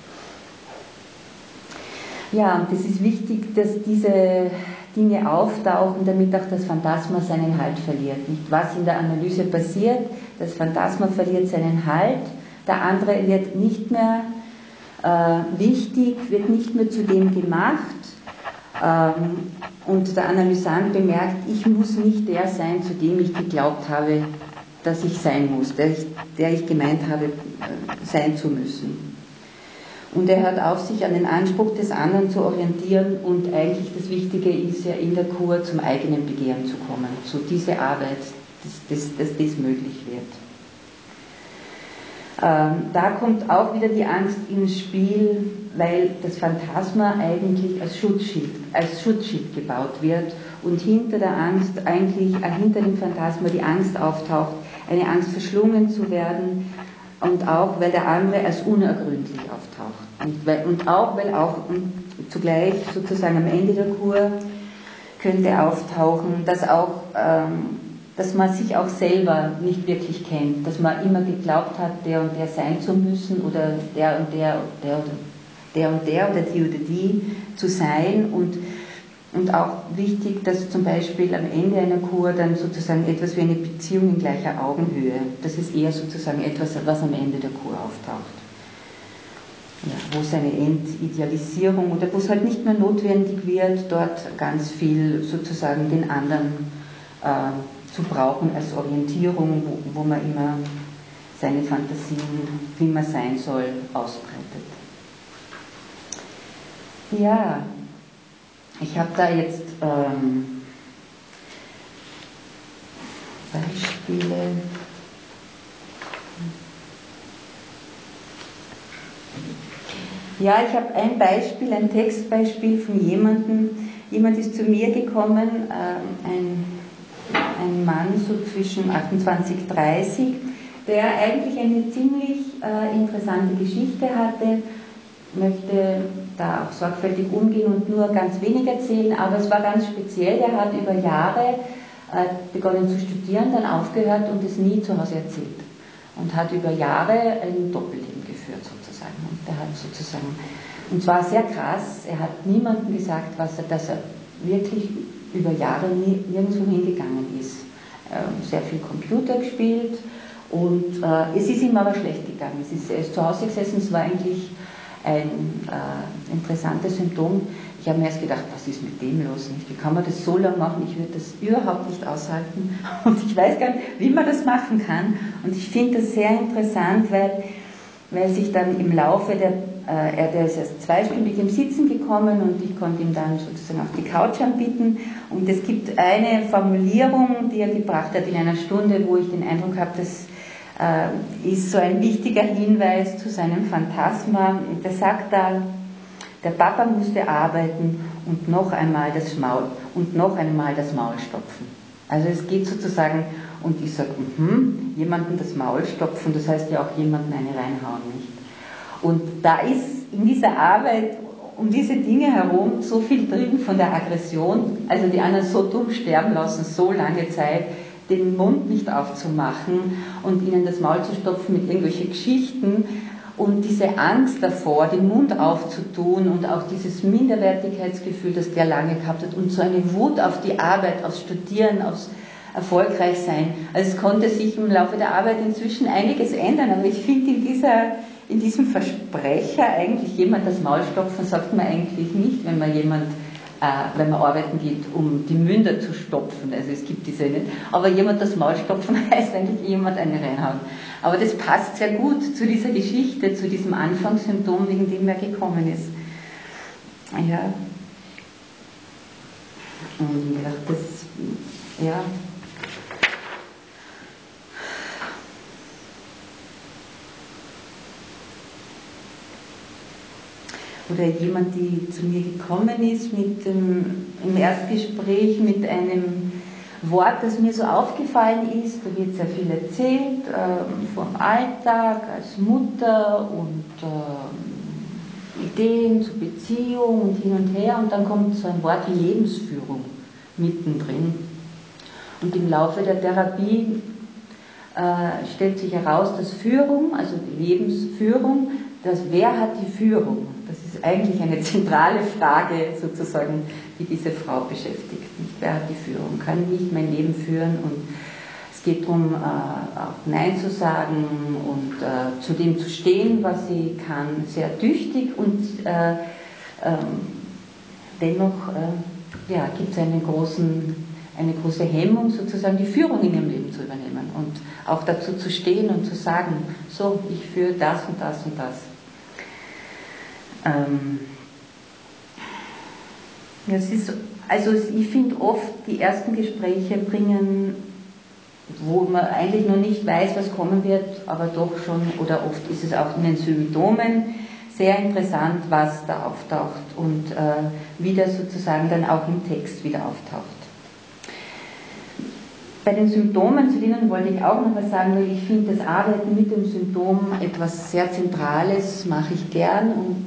S2: Ja, und es ist wichtig, dass diese Dinge auftauchen, damit auch das Phantasma seinen Halt verliert. Nicht, was in der Analyse passiert, das Phantasma verliert seinen Halt, der andere wird nicht mehr äh, wichtig, wird nicht mehr zu dem gemacht, ähm, und der Analysant bemerkt, ich muss nicht der sein, zu dem ich geglaubt habe, dass ich sein muss, der ich, der ich gemeint habe, äh, sein zu müssen. Und er hört auf, sich an den Anspruch des anderen zu orientieren, und eigentlich das Wichtige ist ja in der Kur zum eigenen Begehren zu kommen. So diese Arbeit, dass, dass, dass das möglich wird. Ähm, da kommt auch wieder die Angst ins Spiel, weil das Phantasma eigentlich als Schutzschild, als Schutzschild gebaut wird und hinter der Angst eigentlich, äh, hinter dem Phantasma die Angst auftaucht, eine Angst verschlungen zu werden, und auch weil der andere als unergründlich auftaucht. Und, weil, und auch weil auch und zugleich sozusagen am Ende der Kur könnte auftauchen, dass auch ähm, dass man sich auch selber nicht wirklich kennt, dass man immer geglaubt hat, der und der sein zu müssen oder der und der, der oder der und der oder die oder die zu sein, und, und auch wichtig, dass zum Beispiel am Ende einer Kur dann sozusagen etwas wie eine Beziehung in gleicher Augenhöhe, das ist eher sozusagen etwas, was am Ende der Kur auftaucht. Ja, wo es eine Entidealisierung oder wo es halt nicht mehr notwendig wird, dort ganz viel sozusagen den anderen äh, zu brauchen als Orientierung, wo, wo man immer seine Fantasien, wie man sein soll, ausbreitet. Ja, ich habe da jetzt ähm, Beispiele. Ja, ich habe ein Beispiel, ein Textbeispiel von jemandem. Jemand ist zu mir gekommen, ähm, ein ein Mann so zwischen achtundzwanzig und dreißig, der eigentlich eine ziemlich äh, interessante Geschichte hatte, möchte da auch sorgfältig umgehen und nur ganz wenig erzählen, aber es war ganz speziell. Er hat über Jahre äh, begonnen zu studieren, dann aufgehört und es nie zu Hause erzählt. Und hat über Jahre ein Doppelleben geführt sozusagen. Und er hat sozusagen, und zwar sehr krass, er hat niemandem gesagt, was er, dass er wirklich über Jahre nie, nirgendwo hingegangen ist. Ähm, sehr viel Computer gespielt und äh, es ist ihm aber schlecht gegangen. Es ist, er ist zu Hause gesessen, es war eigentlich ein äh, interessantes Symptom. Ich habe mir erst gedacht, was ist mit dem los? Nicht? Wie kann man das so lange machen? Ich würde das überhaupt nicht aushalten und ich weiß gar nicht, wie man das machen kann. Und ich finde das sehr interessant, weil, weil sich dann im Laufe der äh, er der ist erst zweistündig im Sitzen gekommen und ich konnte ihm dann sozusagen auch die Couch anbieten. Und es gibt eine Formulierung, die er gebracht hat in einer Stunde, wo ich den Eindruck habe, das äh, ist so ein wichtiger Hinweis zu seinem Phantasma. Der sagt da, der Papa musste arbeiten und noch einmal das Maul und noch einmal das Maul stopfen. Also es geht sozusagen, und ich sage, mhm, jemanden das Maul stopfen, das heißt ja auch jemanden eine reinhauen, nicht? Und da ist in dieser Arbeit um diese Dinge herum so viel drin von der Aggression, also die anderen so dumm sterben lassen, so lange Zeit, den Mund nicht aufzumachen und ihnen das Maul zu stopfen mit irgendwelchen Geschichten und diese Angst davor, den Mund aufzutun und auch dieses Minderwertigkeitsgefühl, das der lange gehabt hat und so eine Wut auf die Arbeit, aufs Studieren, aufs Erfolgreichsein. Also es konnte sich im Laufe der Arbeit inzwischen einiges ändern, aber ich finde in dieser In diesem Versprecher eigentlich jemand das Maul stopfen, sagt man eigentlich nicht, wenn man jemand, äh, wenn man arbeiten geht, um die Münder zu stopfen. Also es gibt diese nicht. Aber jemand das Maul stopfen heißt eigentlich jemand eine reinhauen. Aber das passt sehr gut zu dieser Geschichte, zu diesem Anfangssymptom, wegen dem er gekommen ist. Ja. Und ich dachte, das, ja. Oder jemand, die zu mir gekommen ist mit dem, im Erstgespräch mit einem Wort, das mir so aufgefallen ist. Da wird sehr viel erzählt ähm, vom Alltag als Mutter und ähm, Ideen zur Beziehung und hin und her. Und dann kommt so ein Wort wie Lebensführung mittendrin. Und im Laufe der Therapie äh, stellt sich heraus, dass Führung, also die Lebensführung, dass wer hat die Führung? Das ist eigentlich eine zentrale Frage sozusagen, die diese Frau beschäftigt. Wer hat die Führung? Kann ich mein Leben führen? Und es geht darum, auch Nein zu sagen und zu dem zu stehen, was sie kann, sehr tüchtig und äh, ähm, dennoch äh, ja, gibt es einen großen, eine große Hemmung, sozusagen die Führung in ihrem Leben zu übernehmen und auch dazu zu stehen und zu sagen, so, ich führe das und das und das. Ähm, ja, es ist, also ich finde oft, die ersten Gespräche bringen, wo man eigentlich noch nicht weiß, was kommen wird, aber doch schon, oder oft ist es auch in den Symptomen sehr interessant, was da auftaucht und äh, wie das sozusagen dann auch im Text wieder auftaucht. Bei den Symptomen, zu denen wollte ich auch noch was sagen, weil ich finde, das Arbeiten mit dem Symptom etwas sehr Zentrales, mache ich gern und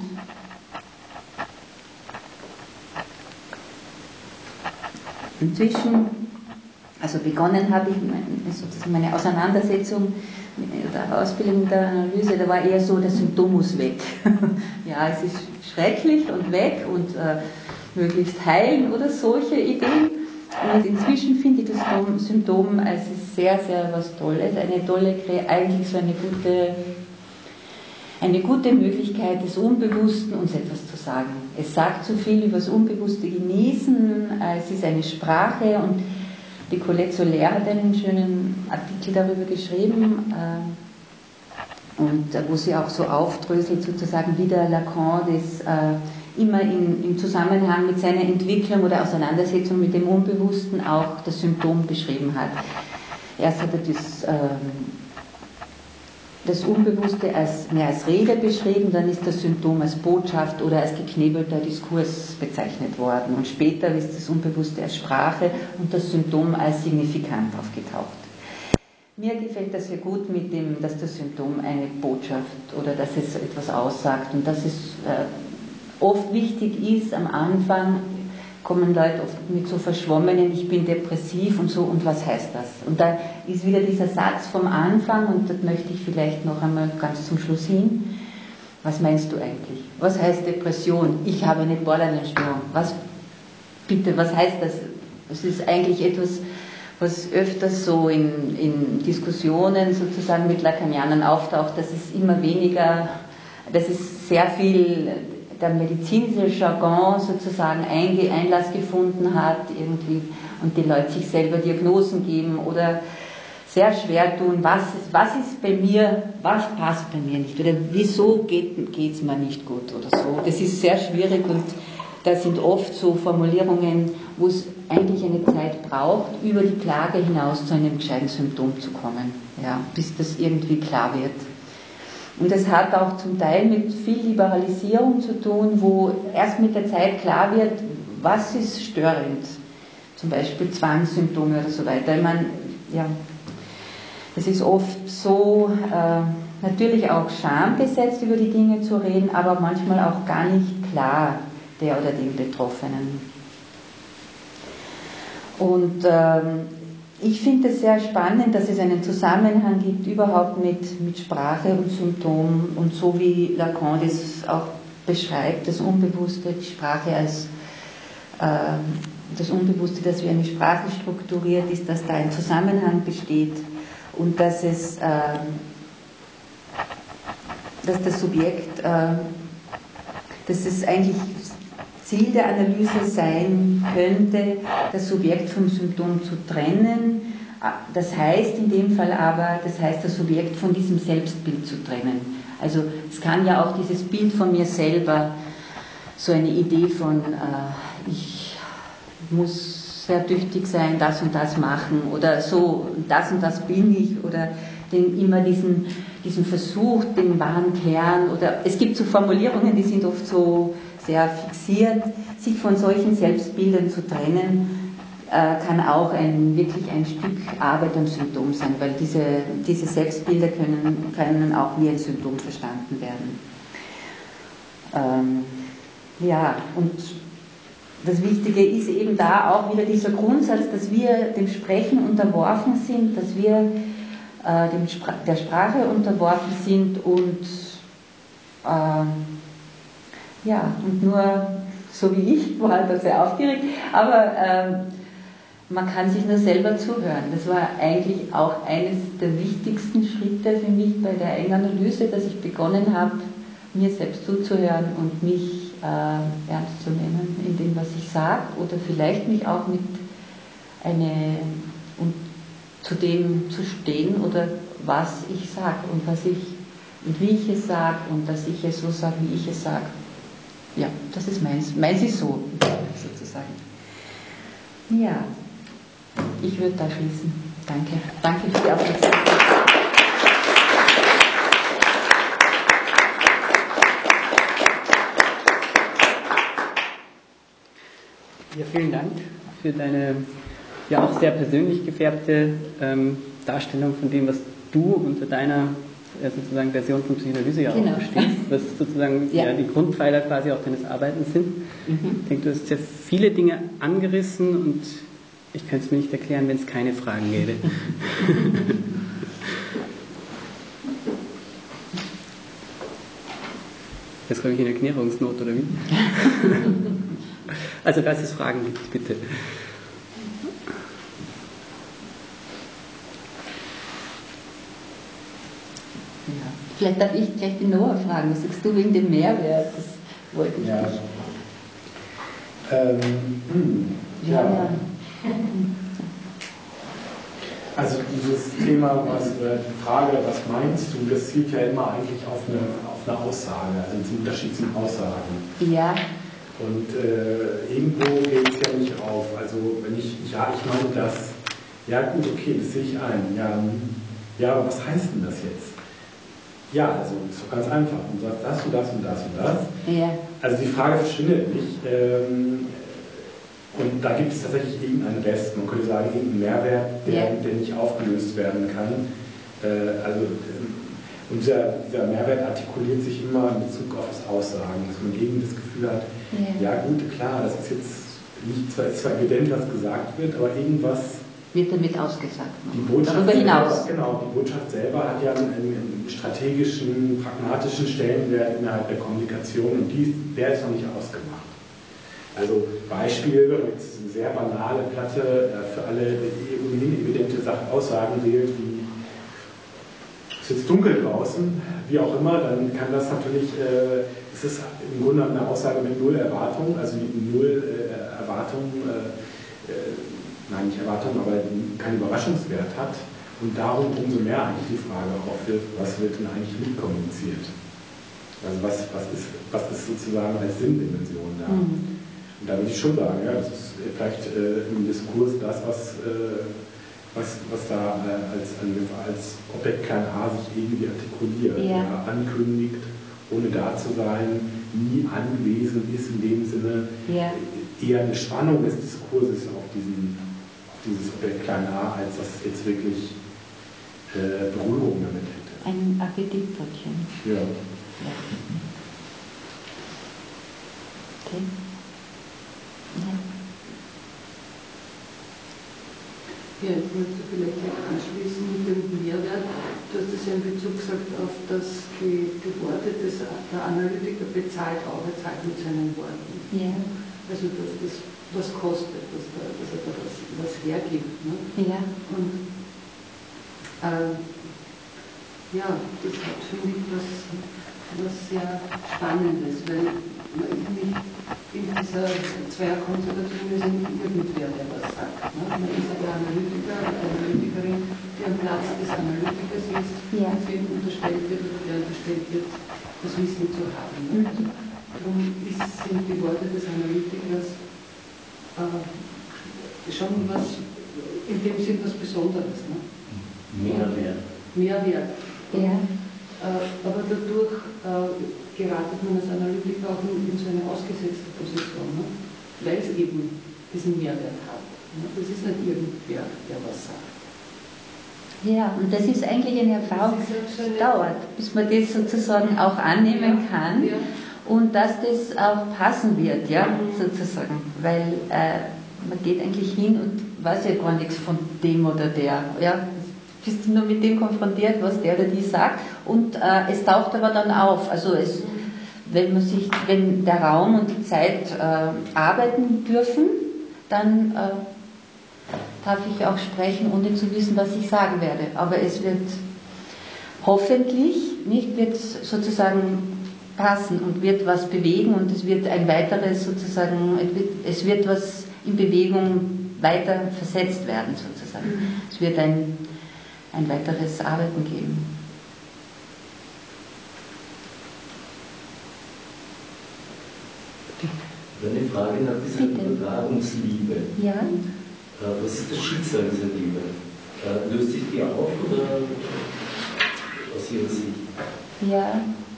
S2: inzwischen, also begonnen habe ich meine, sozusagen meine Auseinandersetzung mit der Ausbildung der Analyse, da war eher so, der Symptom muss weg. Ja, es ist schrecklich und weg und äh, möglichst heilen oder solche Ideen. Und inzwischen finde ich das Symptom als sehr, sehr was Tolles, eine tolle, eigentlich so eine gute, eine gute Möglichkeit des Unbewussten, uns etwas zu sagen. Es sagt so viel über das unbewusste Genießen, es ist eine Sprache und die Colette Soler hat einen schönen Artikel darüber geschrieben, äh, und äh, wo sie auch so aufdröselt, sozusagen, wie der Lacan das äh, immer in, im Zusammenhang mit seiner Entwicklung oder Auseinandersetzung mit dem Unbewussten auch das Symptom beschrieben hat. Erst hat er das, äh, das Unbewusste als, mehr als Rede beschrieben, dann ist das Symptom als Botschaft oder als geknebelter Diskurs bezeichnet worden und später ist das Unbewusste als Sprache und das Symptom als signifikant aufgetaucht. Mir gefällt das sehr gut mit dem, dass das Symptom eine Botschaft oder dass es etwas aussagt und dass es äh, oft wichtig ist, am Anfang kommen Leute oft mit so verschwommenen, ich bin depressiv und so, und was heißt das? Und da ist wieder dieser Satz vom Anfang, und das möchte ich vielleicht noch einmal ganz zum Schluss hin. Was meinst du eigentlich? Was heißt Depression? Ich habe eine Borderline-Störung. Was, bitte, was heißt das? Es ist eigentlich etwas, was öfters so in, in Diskussionen sozusagen mit Lacanianern auftaucht, dass es immer weniger, dass es sehr viel der medizinische Jargon sozusagen Einlass gefunden hat irgendwie und die Leute sich selber Diagnosen geben oder sehr schwer tun, was ist, was ist bei mir, was passt bei mir nicht oder wieso geht es mir nicht gut oder so. Das ist sehr schwierig und da sind oft so Formulierungen, wo es eigentlich eine Zeit braucht, über die Klage hinaus zu einem gescheiten Symptom zu kommen, ja, bis das irgendwie klar wird. Und das hat auch zum Teil mit viel Liberalisierung zu tun, wo erst mit der Zeit klar wird, was ist störend. Zum Beispiel Zwangssymptome oder so weiter. Ich meine, ja, es ist oft so, äh, natürlich auch schambesetzt, über die Dinge zu reden, aber manchmal auch gar nicht klar, der oder den Betroffenen. Und ähm, ich finde es sehr spannend, dass es einen Zusammenhang gibt überhaupt mit, mit Sprache und Symptom und so wie Lacan das auch beschreibt, das Unbewusste, die Sprache als äh, das Unbewusste, das wie eine Sprache strukturiert ist, dass da ein Zusammenhang besteht und dass es äh, dass das Subjekt, äh, dass es eigentlich Ziel der Analyse sein könnte, das Subjekt vom Symptom zu trennen. Das heißt in dem Fall aber, das heißt das Subjekt von diesem Selbstbild zu trennen. Also es kann ja auch dieses Bild von mir selber, so eine Idee von äh, ich muss sehr tüchtig sein, das und das machen oder so, das und das bin ich oder den, immer diesen, diesen Versuch, den wahren Kern oder es gibt so Formulierungen, die sind oft so sehr fixiert, sich von solchen Selbstbildern zu trennen, äh, kann auch ein, wirklich ein Stück Arbeit am Symptom sein, weil diese, diese Selbstbilder können, können auch wie ein Symptom verstanden werden. Ähm, ja, und das Wichtige ist eben da auch wieder dieser Grundsatz, dass wir dem Sprechen unterworfen sind, dass wir äh, dem Spra- der Sprache unterworfen sind und äh, ja, und nur so wie ich, war halt sehr aufgeregt, aber ähm, man kann sich nur selber zuhören. Das war eigentlich auch eines der wichtigsten Schritte für mich bei der Eigenanalyse, dass ich begonnen habe, mir selbst zuzuhören und mich äh, ernst zu nehmen in dem, was ich sage oder vielleicht mich auch mit eine, und zu dem zu stehen oder was ich sage und was ich und wie ich es sage und dass ich es so sage, wie ich es sage. ja, das ist meins. Meins ist so, sozusagen. Ja, ich würde da schließen. Danke. Danke für die Aufmerksamkeit.
S1: Ja, vielen Dank für deine ja auch sehr persönlich gefärbte ähm, Darstellung von dem, was du unter deiner äh, sozusagen Version von Psychoanalyse ja
S2: genau.
S1: auch verstehst, was sozusagen ja. Ja, die Grundpfeiler quasi auch deines Arbeitens sind. Mhm. Ich denke, du hast sehr viele Dinge angerissen und ich könnte es mir nicht erklären, wenn es keine Fragen gäbe. Jetzt komme ich in Erklärungsnot, oder wie? Also, falls es Fragen gibt, bitte.
S2: Ja. Vielleicht darf ich gleich die Noah fragen. Was sagst du wegen dem Mehrwert? Das wollte ich
S3: ja.
S2: nicht.
S3: Ähm,
S2: ja.
S3: ja. Also dieses Thema, was, die Frage, was meinst du, das zielt ja immer eigentlich auf eine, auf eine Aussage, also zum Unterschied zum Aussagen.
S2: Ja.
S3: Und äh, irgendwo geht es ja nicht auf. Also wenn ich, ja, ich meine das, ja gut, okay, das sehe ich ein. Ja, ja, aber was heißt denn das jetzt? Ja, also ist doch ganz einfach. Du sagst das und das und das und das.
S2: Ja.
S3: Also die Frage verschwindet nicht. Ähm, und da gibt es tatsächlich irgendeinen Rest. Man könnte sagen, irgendeinen Mehrwert, der,
S2: ja.
S3: der nicht aufgelöst werden kann. Äh, also Und dieser, dieser Mehrwert artikuliert sich immer in Bezug auf das Aussagen, dass man eben das Gefühl hat, ja, ja gut, klar, das ist jetzt nicht zwar, ist zwar evident, was gesagt wird, aber irgendwas
S2: wird damit ausgesagt.
S3: Die Botschaft
S2: darüber hinaus.
S3: Selber, genau, die Botschaft selber hat ja einen, einen strategischen, pragmatischen Stellenwert innerhalb der Kommunikation und die, der ist noch nicht ausgemacht. Also Beispiel, wenn man jetzt eine sehr banale Platte für alle ohnehin evidente Sachen Aussagen wählt, wie es ist jetzt dunkel draußen, wie auch immer, dann kann das natürlich, äh, es ist im Grunde eine Aussage mit null Erwartung, also mit null äh, Erwartung, äh, äh, nein, nicht Erwartung, aber keinen Überraschungswert hat und darum umso mehr eigentlich die Frage aufwirft, was wird denn eigentlich mitkommuniziert? Also was, was, ist, was ist sozusagen als Sinndimension da? Mhm. Und da würde ich schon sagen, ja, das ist vielleicht äh, im Diskurs das, was äh, Was, was da äh, als, als Objekt klein a sich irgendwie artikuliert,
S2: ja.
S3: Ja, ankündigt, ohne da zu sein, nie anwesend ist in dem Sinne,
S2: ja.
S3: eher eine Spannung des Diskurses auf, diesen, auf dieses Objekt klein a, als dass es jetzt wirklich äh, Berührung damit hätte.
S2: Ein Appetitbrötchen.
S3: Ja.
S2: ja. Okay. Ja.
S4: Ja, ich möchte vielleicht anschließen mit dem Mehrwert. Du hast das ja in Bezug gesagt auf, dass die, die Worte des der Analytiker bezahlt auch, er zahlt mit seinen Worten.
S2: Ja.
S4: Also dass das was kostet, dass, da, dass er da was, was hergibt. Ne?
S2: Ja.
S4: Und äh, ja, das hat, finde ich, was, was sehr Spannendes, weil man ist nicht in dieser Zweierkonstellation ist nicht irgendwer, der was sagt. Ne? Man ist ja der Analytiker, die Analytikerin, die am Platz des Analytikers ist,
S2: ja.
S4: der ihm unterstellt wird oder der unterstellt wird, das Wissen zu haben. Ne? Also, darum ist, sind die Worte des Analytikers äh, schon was, in dem Sinn was Besonderes. Ne?
S3: Mehrwert.
S4: Mehrwert.
S2: Ja.
S4: Äh, aber dadurch äh, geratet man als Analytiker auch in, in so eine ausgesetzte Position, ne? Weil es eben diesen Mehrwert hat. Ne? Das ist nicht irgendwer, der was sagt.
S2: Ja, und das ist eigentlich eine Erfahrung, die dauert, bis man das sozusagen auch annehmen kann
S4: ja.
S2: und dass das auch passen wird, ja, sozusagen, weil äh, man geht eigentlich hin und weiß ja gar nichts von dem oder der, ja, bist du nur mit dem konfrontiert, was der oder die sagt und äh, es taucht aber dann auf, also es, wenn man sich, wenn der Raum und die Zeit äh, arbeiten dürfen, dann äh, darf ich auch sprechen, ohne zu wissen, was ich sagen werde, aber es wird hoffentlich nicht, wird sozusagen passen und wird was bewegen und es wird ein weiteres sozusagen, es wird was in Bewegung weiter versetzt werden sozusagen, es wird ein ein weiteres Arbeiten geben.
S5: Eine Frage nach dieser Übertragungsliebe.
S2: Ja.
S5: Was ist das Schicksal dieser Liebe? Löst sich die auf oder aus Ihrer Sicht?
S2: Ja.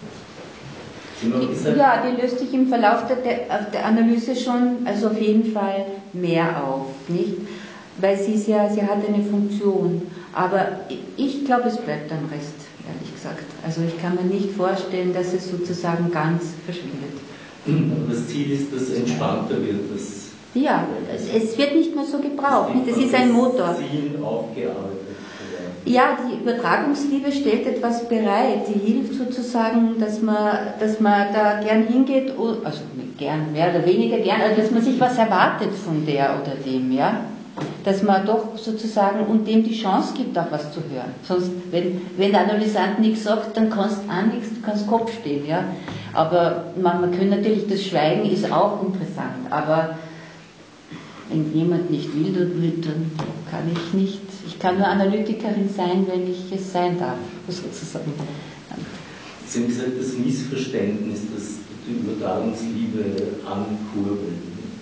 S2: Ja, die löst sich im Verlauf der, der Analyse schon, also auf jeden Fall mehr auf, nicht? Weil sie ist ja, sie hat eine Funktion. Aber ich glaube, es bleibt ein Rest, ehrlich gesagt. Also ich kann mir nicht vorstellen, dass es sozusagen ganz verschwindet.
S5: Aber das Ziel ist, dass es entspannter wird. Dass
S2: ja, es wird nicht mehr so gebraucht. Das ist ein Motor.
S5: Ziel aufgearbeitet.
S2: Ja, die Übertragungsliebe stellt etwas bereit. Die hilft sozusagen, dass man, dass man da gern hingeht, also nicht gern, mehr oder weniger gern, also dass man sich was erwartet von der oder dem, ja. Dass man doch sozusagen und dem die Chance gibt, auch was zu hören. Sonst, wenn, wenn der Analysant nichts sagt, dann kannst du auch nichts, du kannst Kopf stehen, ja. Aber man, man kann natürlich, das Schweigen ist auch interessant, aber wenn jemand nicht will, dann kann ich nicht, ich kann nur Analytikerin sein, wenn ich es sein darf, sozusagen.
S5: Sie haben gesagt, das Missverständnis, das die Übertragungsliebe ankurbelt.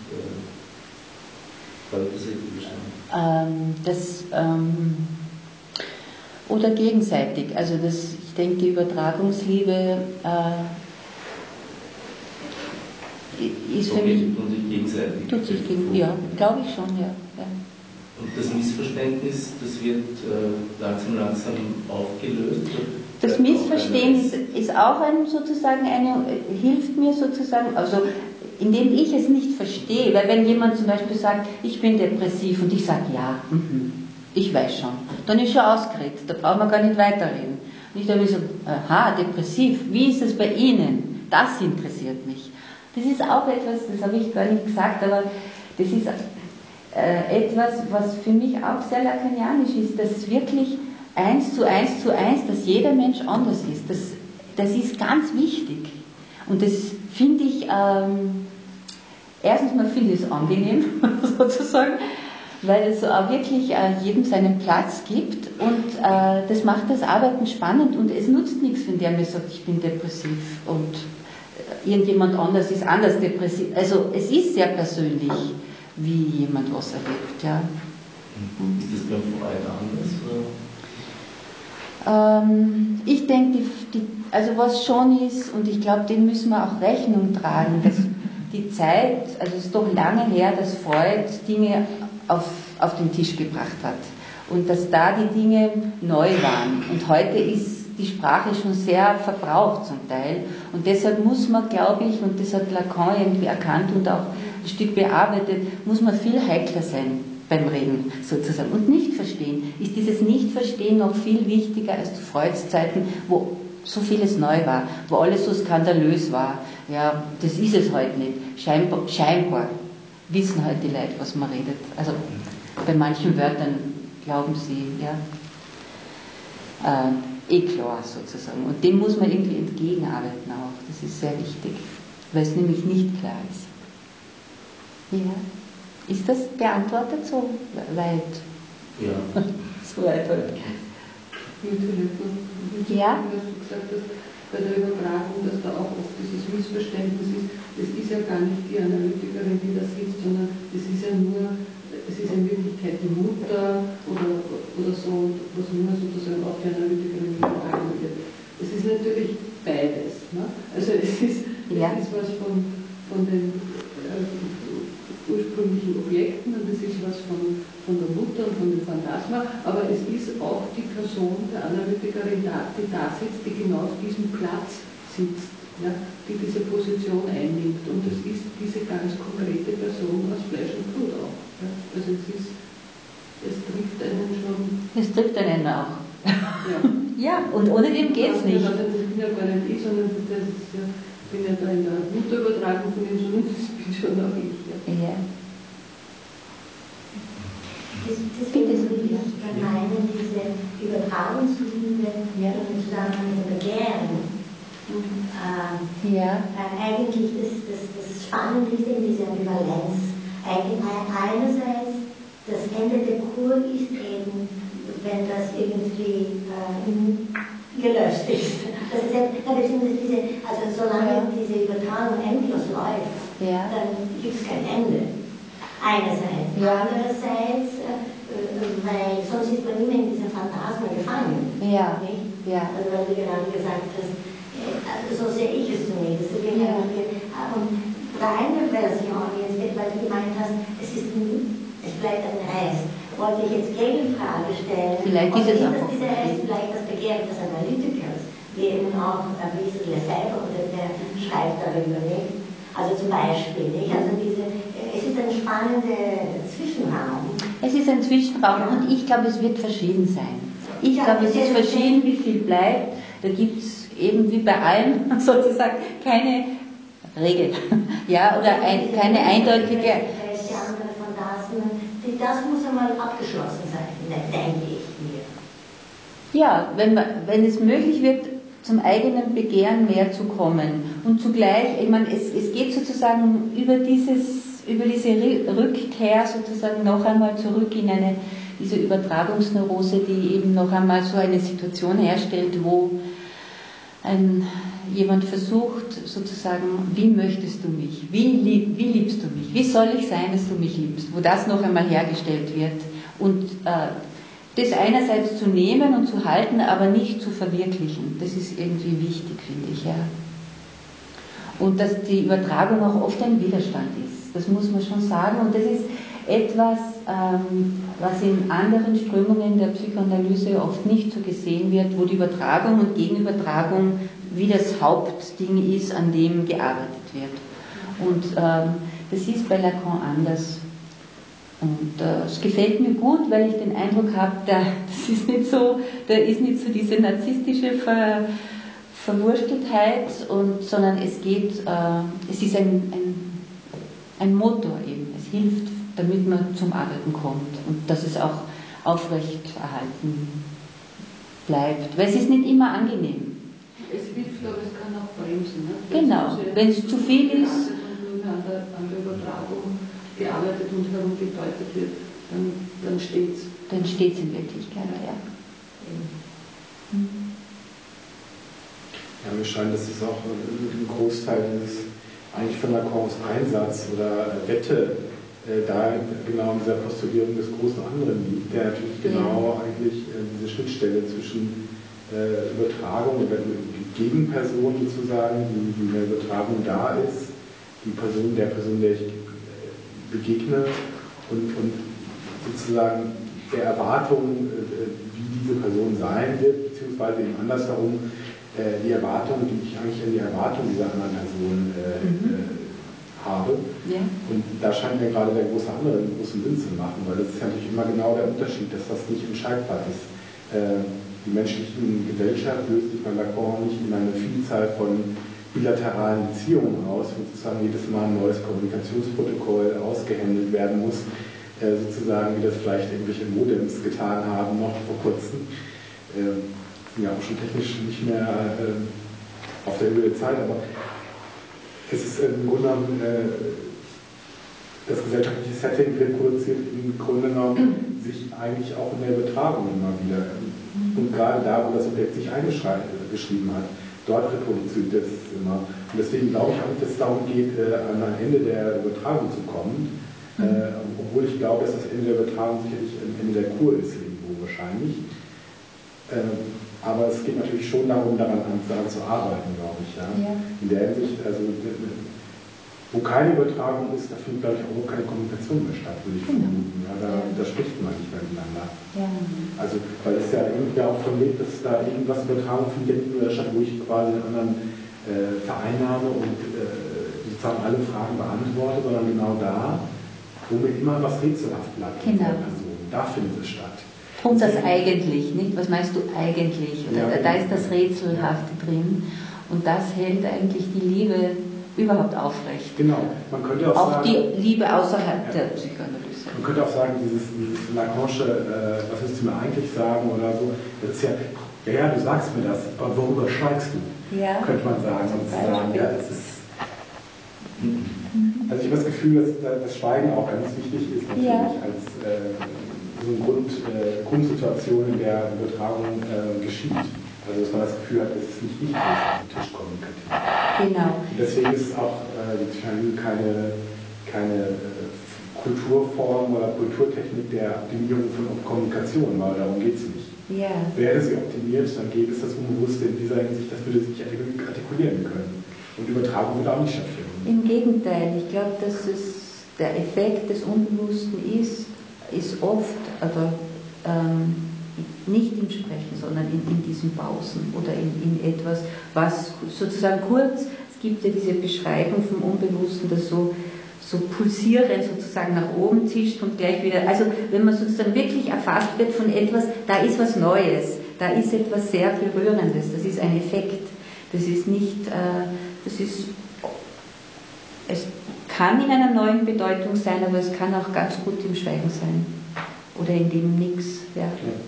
S5: Habe ich das richtig verstanden?
S2: Ähm, das, ähm, oder gegenseitig, also das, ich denke, die Übertragungsliebe äh, ist für
S5: okay,
S2: mich...
S5: tut sich gegenseitig.
S2: Tut sich gegenseitig, ja, glaube ich schon, ja, ja.
S5: Und das Missverständnis, das wird äh, langsam, langsam aufgelöst?
S2: Das Missverstehen ist, ist auch ein, sozusagen eine, hilft mir sozusagen, also indem ich es nicht verstehe, weil wenn jemand zum Beispiel sagt, ich bin depressiv und ich sage, ja, mm-hmm, ich weiß schon, dann ist schon ausgeredet, da brauchen wir gar nicht weiterreden. Und ich dann so, aha, depressiv, wie ist es bei Ihnen? Das interessiert mich. Das ist auch etwas, das habe ich gar nicht gesagt, aber das ist äh, etwas, was für mich auch sehr lacanianisch ist, dass wirklich eins zu eins zu eins, dass jeder Mensch anders ist. Das, das ist ganz wichtig. Und das finde ich, ähm, erstens mal finde ich es angenehm, sozusagen, weil es auch wirklich äh, jedem seinen Platz gibt und äh, das macht das Arbeiten spannend und es nutzt nichts, wenn der mir sagt, ich bin depressiv und irgendjemand anders ist anders depressiv. Also es ist sehr persönlich, wie jemand was erlebt. Ja.
S5: Ist das beim Freud anders?
S2: Ähm, ich denke, die, die, also was schon ist, und ich glaube, dem müssen wir auch Rechnung tragen, dass die Zeit, also es ist doch lange her, dass Freud Dinge auf, auf den Tisch gebracht hat und dass da die Dinge neu waren. Und heute ist die Sprache schon sehr verbraucht zum Teil. Und deshalb muss man, glaube ich, und das hat Lacan irgendwie erkannt und auch ein Stück bearbeitet, muss man viel heikler sein beim Reden sozusagen. Und nicht verstehen. Ist dieses Nicht-Verstehen noch viel wichtiger als zu Freuds Zeiten, wo so vieles neu war, wo alles so skandalös war. Ja, das ist es heute nicht. Scheinbar, scheinbar wissen halt die Leute, was man redet. Also bei manchen Wörtern glauben sie, ja, äh, eh klar sozusagen. Und dem muss man irgendwie entgegenarbeiten auch. Das ist sehr wichtig, weil es nämlich nicht klar ist. Ja. Ist das beantwortet so weit?
S5: Ja.
S2: So weit halt. Ja?
S4: Was du gesagt hast, bei der Übertragung, dass da auch oft dieses Missverständnis ist, das ist ja gar nicht die Analytikerin, die da sitzt, sondern es ist ja nur, es ist in Wirklichkeit die Mutter oder, oder so, was nur sozusagen auf die Analytikerin übertragen wird. Es ist natürlich beides. Ne? Also es ist,
S2: ja.
S4: es ist was von, von den äh, ursprünglichen Objekten und es ist was von, von der Mutter und von dem Phantasma, aber es ist auch die Person der Analytikerin, da, die da sitzt, die genau auf diesem Platz sitzt, ja, die diese Position einnimmt und es ist diese ganz konkrete Person aus Fleisch und Blut auch. Ja. Also es ist, es trifft einen schon.
S2: Es trifft einen auch.
S4: Ja,
S2: ja, und ohne dem geht es nicht.
S4: Ja, das bin ja gar nicht ich, sondern das ist ja, ich bin ja da in der Mutterübertragung von dem, sondern das bin schon auch ich.
S2: Ja.
S6: Das, das würde ich vermeiden, diese Übertragungsliebe ja. im Zusammenhang mit der Begehren. Mhm. Äh,
S2: ja.
S6: Weil eigentlich das, das, das Spannende ist eben diese Ambivalenz. Eigentlich einerseits, das Ende der Kur ist eben, wenn das irgendwie äh, gelöscht ist. Das ist ja, beziehungsweise diese, also solange ja. diese Übertragung endlos läuft, ja. dann gibt es kein Ende. Einerseits. Ja. Andererseits, äh, weil sonst ist man immer in diesem Phantasma gefangen.
S2: Ja.
S6: Nicht?
S2: Ja.
S6: Also weil du gerade gesagt hast, äh, also so sehe ich es zumindest. Ja. Und deine Version jetzt, weil du gemeint hast, es, ist ein, es bleibt ein Rest, wollte ich jetzt Gegenfrage stellen.
S2: Vielleicht ist es auch
S6: ist dieser Rest vielleicht das Begehren des Analytikers, wie eben auch ein bisschen Lefebvre, oder der schreibt darüber, nicht? Also zum Beispiel, nicht? Also diese, es ist ein spannender Zwischenraum.
S2: Es ist ein Zwischenraum ja. Und ich glaube, es wird verschieden sein. Ich ja, glaube, es ist verschieden, wie viel bleibt. Da gibt es eben wie bei allem sozusagen keine Regel. Ja, oder ein, keine eindeutige...
S6: Die anderen Phantasmen, das muss einmal abgeschlossen sein, denke ich mir.
S2: Ja, wenn, man, wenn es möglich wird, zum eigenen Begehren mehr zu kommen. Und zugleich, ich meine, es, es geht sozusagen über, dieses, über diese Rückkehr sozusagen noch einmal zurück in eine, diese Übertragungsneurose, die eben noch einmal so eine Situation herstellt, wo ein, jemand versucht sozusagen, wie möchtest du mich? Wie, lieb, wie liebst du mich? Wie soll ich sein, dass du mich liebst? Wo das noch einmal hergestellt wird. Und äh, das einerseits zu nehmen und zu halten, aber nicht zu verwirklichen. Das ist irgendwie wichtig, finde ich, ja. Und dass die Übertragung auch oft ein Widerstand ist. Das muss man schon sagen. Und das ist etwas, ähm, was in anderen Strömungen der Psychoanalyse oft nicht so gesehen wird, wo die Übertragung und Gegenübertragung wie das Hauptding ist, an dem gearbeitet wird. Und ähm, das ist bei Lacan anders. Und äh, es gefällt mir gut, weil ich den Eindruck habe, da, das ist nicht so, da ist nicht so diese narzisstische Ver, Verwursteltheit, und, sondern es geht, äh, es ist ein, ein, ein Motor eben. Es hilft, damit man zum Arbeiten kommt und dass es auch aufrecht erhalten bleibt. Weil es ist nicht immer angenehm.
S4: Es hilft, aber es kann auch bremsen. Ne?
S2: Genau, wenn es zu viel ist.
S4: Und an der, an der Übertragung gearbeitet und herumgedeutet wird, dann, dann steht es.
S2: Dann steht es in Wirklichkeit, ja.
S3: Mhm. Ja, mir scheint, das ist auch ein Großteil dieses, eigentlich von Lacans Einsatz oder Wette, äh, da genau in dieser Postulierung des großen anderen liegt, der natürlich genau ja. eigentlich äh, diese Schnittstelle zwischen äh, Übertragung oder Gegenperson sozusagen, die, die in der Übertragung da ist, die Person, der Person, der ich begegne und, und sozusagen der Erwartung, wie diese Person sein wird, beziehungsweise eben andersherum die Erwartung, die ich eigentlich an die Erwartung dieser anderen Person äh, mhm. habe. Ja. Und da scheint mir gerade der große andere einen großen Sinn zu machen, weil das ist ja natürlich immer genau der Unterschied, dass das nicht entscheidbar ist. Äh, die menschliche Gesellschaft löst sich bei Lacan nicht in eine Vielzahl von bilateralen Beziehungen aus, wo sozusagen jedes Mal ein neues Kommunikationsprotokoll ausgehändelt werden muss, äh, sozusagen, wie das vielleicht irgendwelche Modems getan haben, noch vor kurzem. Äh, sind ja auch schon technisch nicht mehr äh, auf der Höhe der Zeit, aber es ist im Grunde genommen, äh, das gesellschaftliche Setting reproduziert im Grunde genommen sich eigentlich auch in der Übertragung immer wieder. Und gerade da, wo das Objekt sich eingeschrieben hat, dort reproduziert es immer. Und deswegen glaube ich auch nicht, dass es darum geht, äh, an ein Ende der Übertragung zu kommen. Äh, obwohl ich glaube, dass das Ende der Übertragung sicherlich ein Ende der Kur ist, irgendwo wahrscheinlich. Äh, aber es geht natürlich schon darum, daran, daran zu arbeiten, glaube ich. Ja? Ja. In der Hinsicht, also wo keine Übertragung ist, da findet, glaube ich, auch keine Kommunikation mehr statt, würde ich vermuten. Ja, da, ja. da spricht man nicht mehr miteinander. Ja. Also, weil es ja irgendwie auch von lebt, dass da irgendwas Übertragung findet, ja nicht nur statt, wo ich quasi einen anderen äh, vereinnahme und äh, sozusagen alle Fragen beantworte, sondern genau da, wo mir immer was rätselhaft bleibt in genau. der Person. Da findet es statt.
S2: Und das eigentlich, nicht? Was meinst du eigentlich? Oder ja, da ist das Rätselhafte ja. drin. Und das hält eigentlich die Liebe überhaupt aufrecht.
S3: Genau. Man könnte auch,
S2: auch
S3: sagen,
S2: die Liebe außerhalb ja. der Psychoanalyse.
S3: Man könnte auch sagen, dieses, dieses Lacanische, äh, was willst du mir eigentlich sagen oder so, das ist ja, ja, ja, du sagst mir das, aber worüber schweigst du? Ja. Könnte man sagen. Und sagen ja, es ist, also ich habe das Gefühl, dass das Schweigen auch ganz wichtig ist, natürlich, ja. als äh, so eine Grund, äh, Grundsituation, in der Übertragung äh, geschieht. Also dass man das Gefühl hat, es ist nicht ich, der auf den Tisch kommunikativ.
S2: Genau.
S3: Und deswegen ist es auch, äh, äh, die Psychoanalyse keine, keine äh, Kulturform oder Kulturtechnik der Optimierung von Kommunikation, weil darum geht es nicht.
S2: Ja.
S3: Wäre sie optimiert, dann gäbe es das Unbewusste in dieser Hinsicht, das würde sich artikulieren können. Und Übertragung würde auch nicht stattfinden.
S2: Im Gegenteil, ich glaube, dass es der Effekt des Unbewussten ist, ist oft, also ähm, nicht im Sprechen, sondern in, in diesen Pausen oder in, in etwas, was sozusagen kurz, es gibt ja diese Beschreibung vom Unbewussten, das so, so pulsierend sozusagen nach oben zischt und gleich wieder, also wenn man sozusagen wirklich erfasst wird von etwas, da ist was Neues, da ist etwas sehr Berührendes, das ist ein Effekt, das ist nicht, äh, das ist, es kann in einer neuen Bedeutung sein, aber es kann auch ganz gut im Schweigen sein oder in dem Nichts. Ja.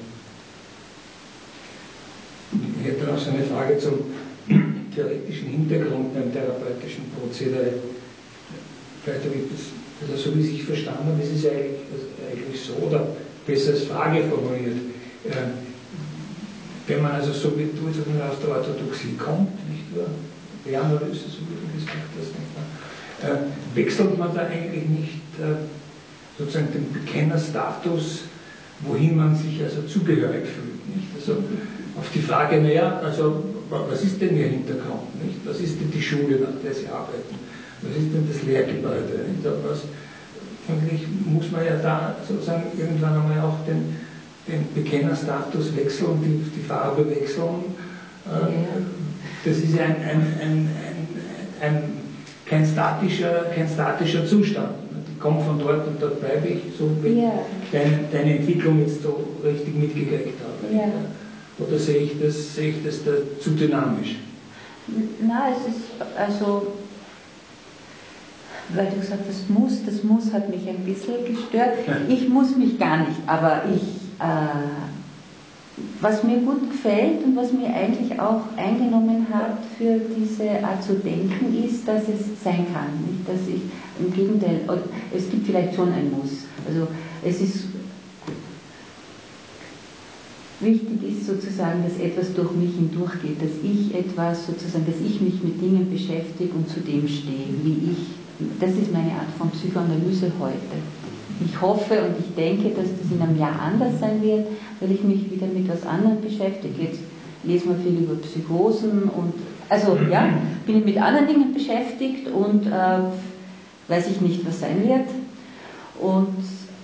S7: Ich hätte noch so eine Frage zum theoretischen Hintergrund beim therapeutischen Prozedere. Vielleicht habe ich das, also so wie ich es verstanden habe, ist es eigentlich, also eigentlich so, oder besser als Frage formuliert. Äh, wenn man also so wie du jetzt aus der Orthodoxie kommt, nicht wahr? Die Analyse, so wie du gesagt hast, nicht wahr? Äh, wechselt man da eigentlich nicht äh, sozusagen den Bekennerstatus, wohin man sich also zugehörig fühlt, nicht? Also auf die Frage, naja, also was ist denn Ihr Hintergrund, nicht? Was ist denn die Schule, nach der Sie arbeiten? Was ist denn das Lehrgebäude? Nicht? Was, eigentlich muss man ja da sozusagen irgendwann einmal auch den, den Bekennerstatus wechseln, die, die Farbe wechseln. Äh, das ist ja ein, ein, ein, ein, ein, kein, statischer, kein statischer Zustand. Ich komme von dort und dort bleibe ich, so wie
S2: ja.
S7: ich deine, deine Entwicklung jetzt so richtig mitgekriegt habe.
S2: Ja.
S7: Oder sehe ich das, sehe ich das da zu dynamisch?
S2: Nein, es ist also, weil du gesagt hast, muss, das Muss hat mich ein bisschen gestört. Ich muss mich gar nicht, aber ich, äh, was mir gut gefällt und was mir eigentlich auch eingenommen hat für diese Art zu denken, ist, dass es sein kann. Nicht, dass ich, im Gegenteil, es gibt vielleicht schon ein Muss. Also es ist wichtig ist sozusagen, dass etwas durch mich hindurchgeht, dass ich etwas sozusagen, dass ich mich mit Dingen beschäftige und zu dem stehe, wie ich. Das ist meine Art von Psychoanalyse heute. Ich hoffe und ich denke, dass das in einem Jahr anders sein wird, weil ich mich wieder mit was anderem beschäftige. Jetzt lesen wir viel über Psychosen und, also ja, bin ich mit anderen Dingen beschäftigt und äh, weiß ich nicht, was sein wird. Und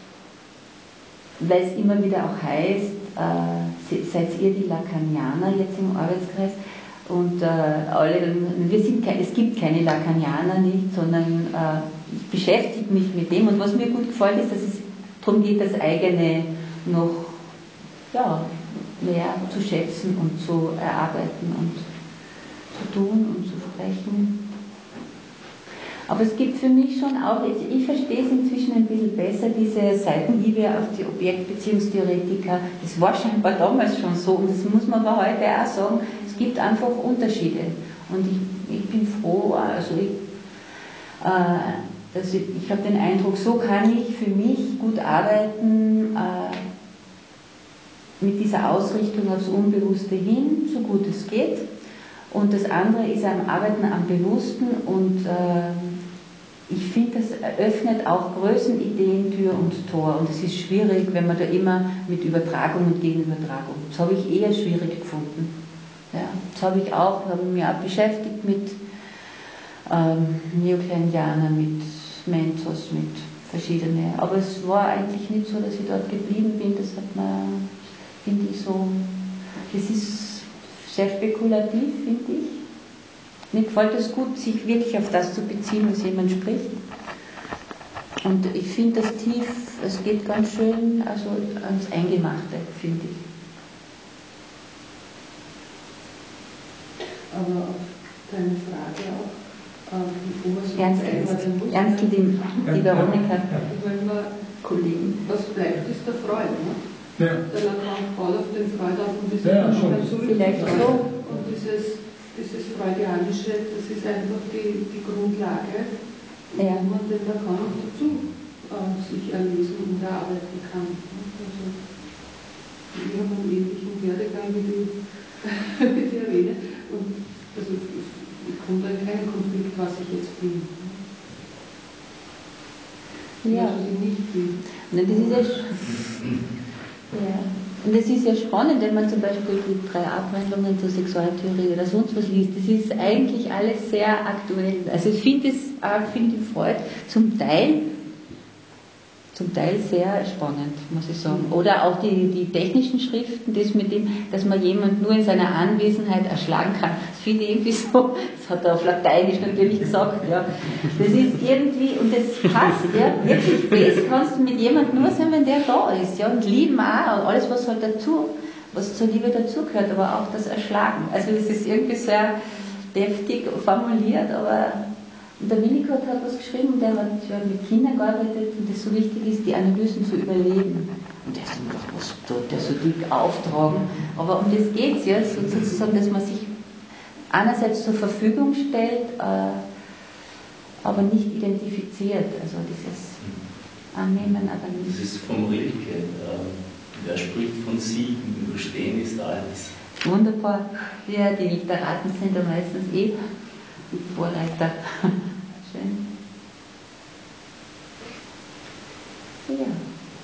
S2: weil es immer wieder auch heißt, äh, seid ihr die Lacanianer jetzt im Arbeitskreis? Und äh, alle, wir sind kein, es gibt keine Lacanianer nicht, sondern äh, ich beschäftige mich mit dem. Und was mir gut gefällt, ist, dass es darum geht, das eigene noch ja, mehr zu schätzen und zu erarbeiten und zu tun und zu sprechen. Aber es gibt für mich schon auch, ich, ich verstehe es inzwischen ein bisschen besser, diese Seitenhiebe auf die Objektbeziehungstheoretiker. Das war scheinbar damals schon so und das muss man aber heute auch sagen. Es gibt einfach Unterschiede. Und ich, ich bin froh, also ich, äh, dass ich, ich habe den Eindruck, so kann ich für mich gut arbeiten, äh, mit dieser Ausrichtung aufs Unbewusste hin, so gut es geht. Und das andere ist am Arbeiten am Bewussten und äh, ich finde, das eröffnet auch Größenideen Tür und Tor und es ist schwierig, wenn man da immer mit Übertragung und Gegenübertragung. Das habe ich eher schwierig gefunden. Ja, das habe ich auch, habe mich auch beschäftigt mit ähm, Neokleinianern, mit Mentos, mit verschiedenen. Aber es war eigentlich nicht so, dass ich dort geblieben bin. Das hat man, finde ich, so, das ist sehr spekulativ, finde ich. Mir gefällt es gut, sich wirklich auf das zu beziehen, was jemand spricht. Und ich finde das tief, es geht ganz schön also ans Eingemachte, finde ich.
S4: Aber auf deine Frage auch, wo man so
S2: Ernst,
S4: einordnen muss.
S2: Ernst, die, die Veronika,
S4: Wenn man,
S2: Kollegen.
S4: was bleibt, ist der Freud, ne?
S7: Ja.
S4: Der Lacan baut auf den Freud auf und dieses
S7: Ja,
S4: schon
S2: vielleicht so.
S4: Und dieses, dieses Freudianische, das ist einfach die, die Grundlage,
S2: Ja.
S4: wo man den Lacan noch dazu äh, sich erlesen und erarbeiten kann. Also, wir haben einen ähnlichen Werdegang wie die, wie die Irene. Und also, kommt dann kein Konflikt, was ich jetzt bin.
S2: Ja.
S4: Was ich nicht bin.
S2: Und das ist ja, ja. Und das ist ja spannend, wenn man zum Beispiel die drei Abhandlungen zur Sexualtheorie oder sonst was liest. Das ist eigentlich alles sehr aktuell. Also ich finde es auch, finde ich Freud zum Teil zum Teil sehr spannend, muss ich sagen. Oder auch die, die technischen Schriften, das mit dem, dass man jemanden nur in seiner Anwesenheit erschlagen kann. Das finde ich irgendwie so, das hat er auf Lateinisch natürlich gesagt, ja. Das ist irgendwie, und das passt, ja, wirklich, das kannst du mit jemandem nur sein, wenn der da ist, ja, und lieben auch, und alles, was halt dazu, was zur Liebe dazugehört, aber auch das Erschlagen. Also das ist irgendwie sehr deftig formuliert, aber und der Winnicott hat was geschrieben, der hat ja mit Kindern gearbeitet und das so wichtig ist, die Analysen zu überleben. Und der so, was tut der so dick auftragen? Aber um das geht es ja, sozusagen, dass man sich einerseits zur Verfügung stellt, äh, aber nicht identifiziert. Also dieses Annehmen, aber nicht.
S5: Das ist vom Rilke. Äh, wer spricht von Siegen? Überstehen ist alles.
S2: Wunderbar. Ja, die Literaten sind ja meistens eh die Vorreiter. Schön. Ja.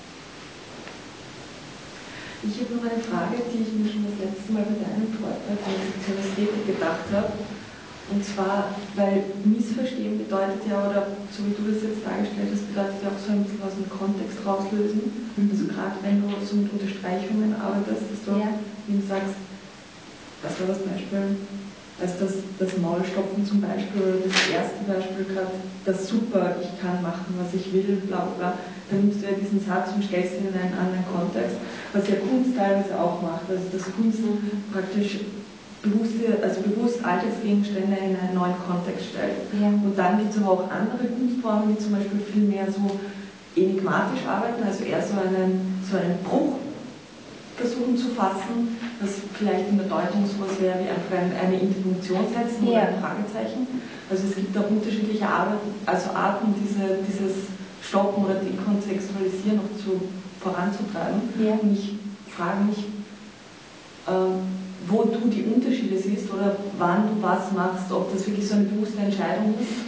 S8: Ich habe noch eine Frage, die ich mir schon das letzte Mal bei deinem Vortrag zur Ästhetik gedacht habe. Und zwar, weil Missverstehen bedeutet ja, oder so wie du das jetzt dargestellt hast, bedeutet ja auch so ein bisschen aus dem Kontext rauslösen. Mhm. Also gerade wenn du so mit Unterstreichungen arbeitest, dass du ja. ihm sagst, das war das Beispiel, dass das, das Maulstopfen zum Beispiel, oder das erste Beispiel gerade, das super, ich kann machen, was ich will, bla bla bla, dann nimmst du ja diesen Satz und stellst ihn in einen anderen Kontext, was ja Kunst teilweise auch macht, also dass Kunst praktisch bewusste, also bewusst Alltagsgegenstände in einen neuen Kontext stellt. Ja. Und dann gibt es aber auch andere Kunstformen, die zum Beispiel viel mehr so enigmatisch arbeiten, also eher so einen, so einen Bruch versuchen zu fassen, das vielleicht in der Deutung sowas wäre wie einfach eine Interpunktion setzen oder ein Fragezeichen. Also es gibt da unterschiedliche Arten, also Arten, diese, dieses Stoppen oder Dekontextualisieren noch zu, voranzutreiben. Ja. Und ich frage mich, äh, wo du die Unterschiede siehst oder wann du was machst, ob das wirklich so eine bewusste Entscheidung ist,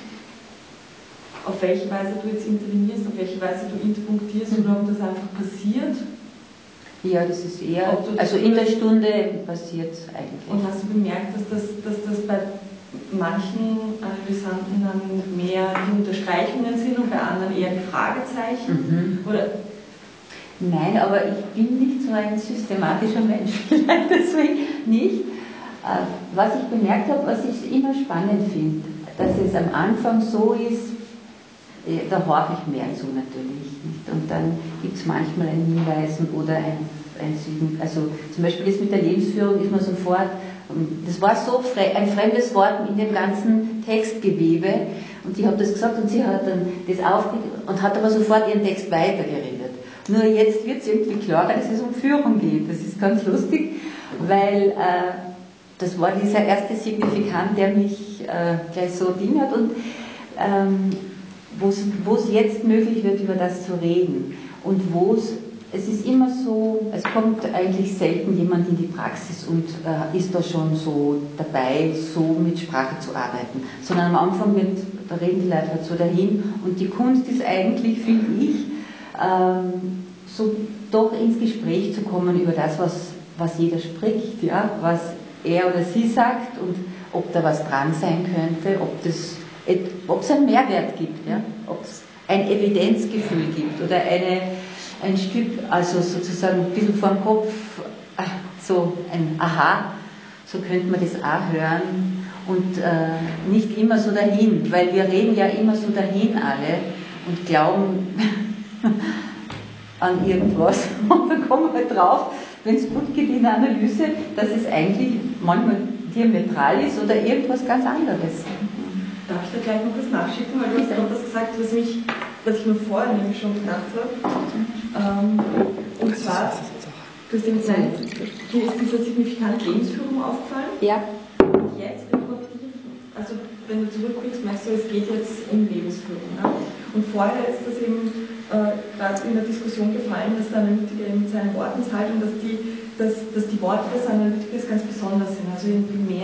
S8: auf welche Weise du jetzt intervenierst, auf welche Weise du interpunktierst mhm. oder ob das einfach passiert.
S2: Ja, das ist eher, also in der Stunde passiert es eigentlich.
S8: Und hast du bemerkt, dass das, dass das bei manchen Analysanten dann mehr die Unterstreichungen sind und bei anderen eher die Fragezeichen? Mhm. Oder?
S2: Nein, aber ich bin nicht so ein systematischer Mensch, deswegen nicht. Was ich bemerkt habe, was ich immer spannend finde, dass es am Anfang so ist, da horche ich mehr zu natürlich. Nicht? Und dann gibt es manchmal einen Hinweis oder ein, ein Süden. Also zum Beispiel das mit der Lebensführung ist man sofort, das war so ein fremdes Wort in dem ganzen Textgewebe und ich habe das gesagt und sie hat dann das aufgegeben und hat aber sofort ihren Text weitergeredet. Nur jetzt wird es irgendwie klarer, dass es um Führung geht. Das ist ganz lustig, weil äh, das war dieser erste Signifikant, der mich äh, gleich so ding hat und ähm, wo es jetzt möglich wird, über das zu reden und wo es, es ist immer so, es kommt eigentlich selten jemand in die Praxis und äh, ist da schon so dabei, so mit Sprache zu arbeiten, sondern am Anfang wird, da reden die Leute halt so dahin und die Kunst ist eigentlich, finde ich, ähm, so doch ins Gespräch zu kommen über das, was, was jeder spricht, ja, was er oder sie sagt und ob da was dran sein könnte, ob das ob es einen Mehrwert gibt, ja? Ob es ein Evidenzgefühl gibt oder eine, ein Stück, also sozusagen ein bisschen vor dem Kopf, so ein Aha, so könnte man das auch hören und äh, nicht immer so dahin, weil wir reden ja immer so dahin alle und glauben an irgendwas und dann kommen wir drauf, wenn es gut geht in der Analyse, dass es eigentlich manchmal diametral ist oder irgendwas ganz anderes.
S8: Darf ich da gleich noch was nachschicken, weil du hast noch was gesagt, was, mich, was ich mir vorher nämlich schon gedacht habe. Ähm, und zwar, du hast eben gesagt, hier ist dieser signifikante Lebensführung aufgefallen.
S2: Ja.
S8: Und jetzt im Motiv, also wenn du zurückblickst, merkst du, es geht jetzt um Lebensführung. Ne? Und vorher ist das eben äh, gerade in der Diskussion gefallen, dass der Analytiker eben mit seinen Wortenshaltung, dass die, dass, dass die Worte des Analytikers ganz besonders sind, also irgendwie mehr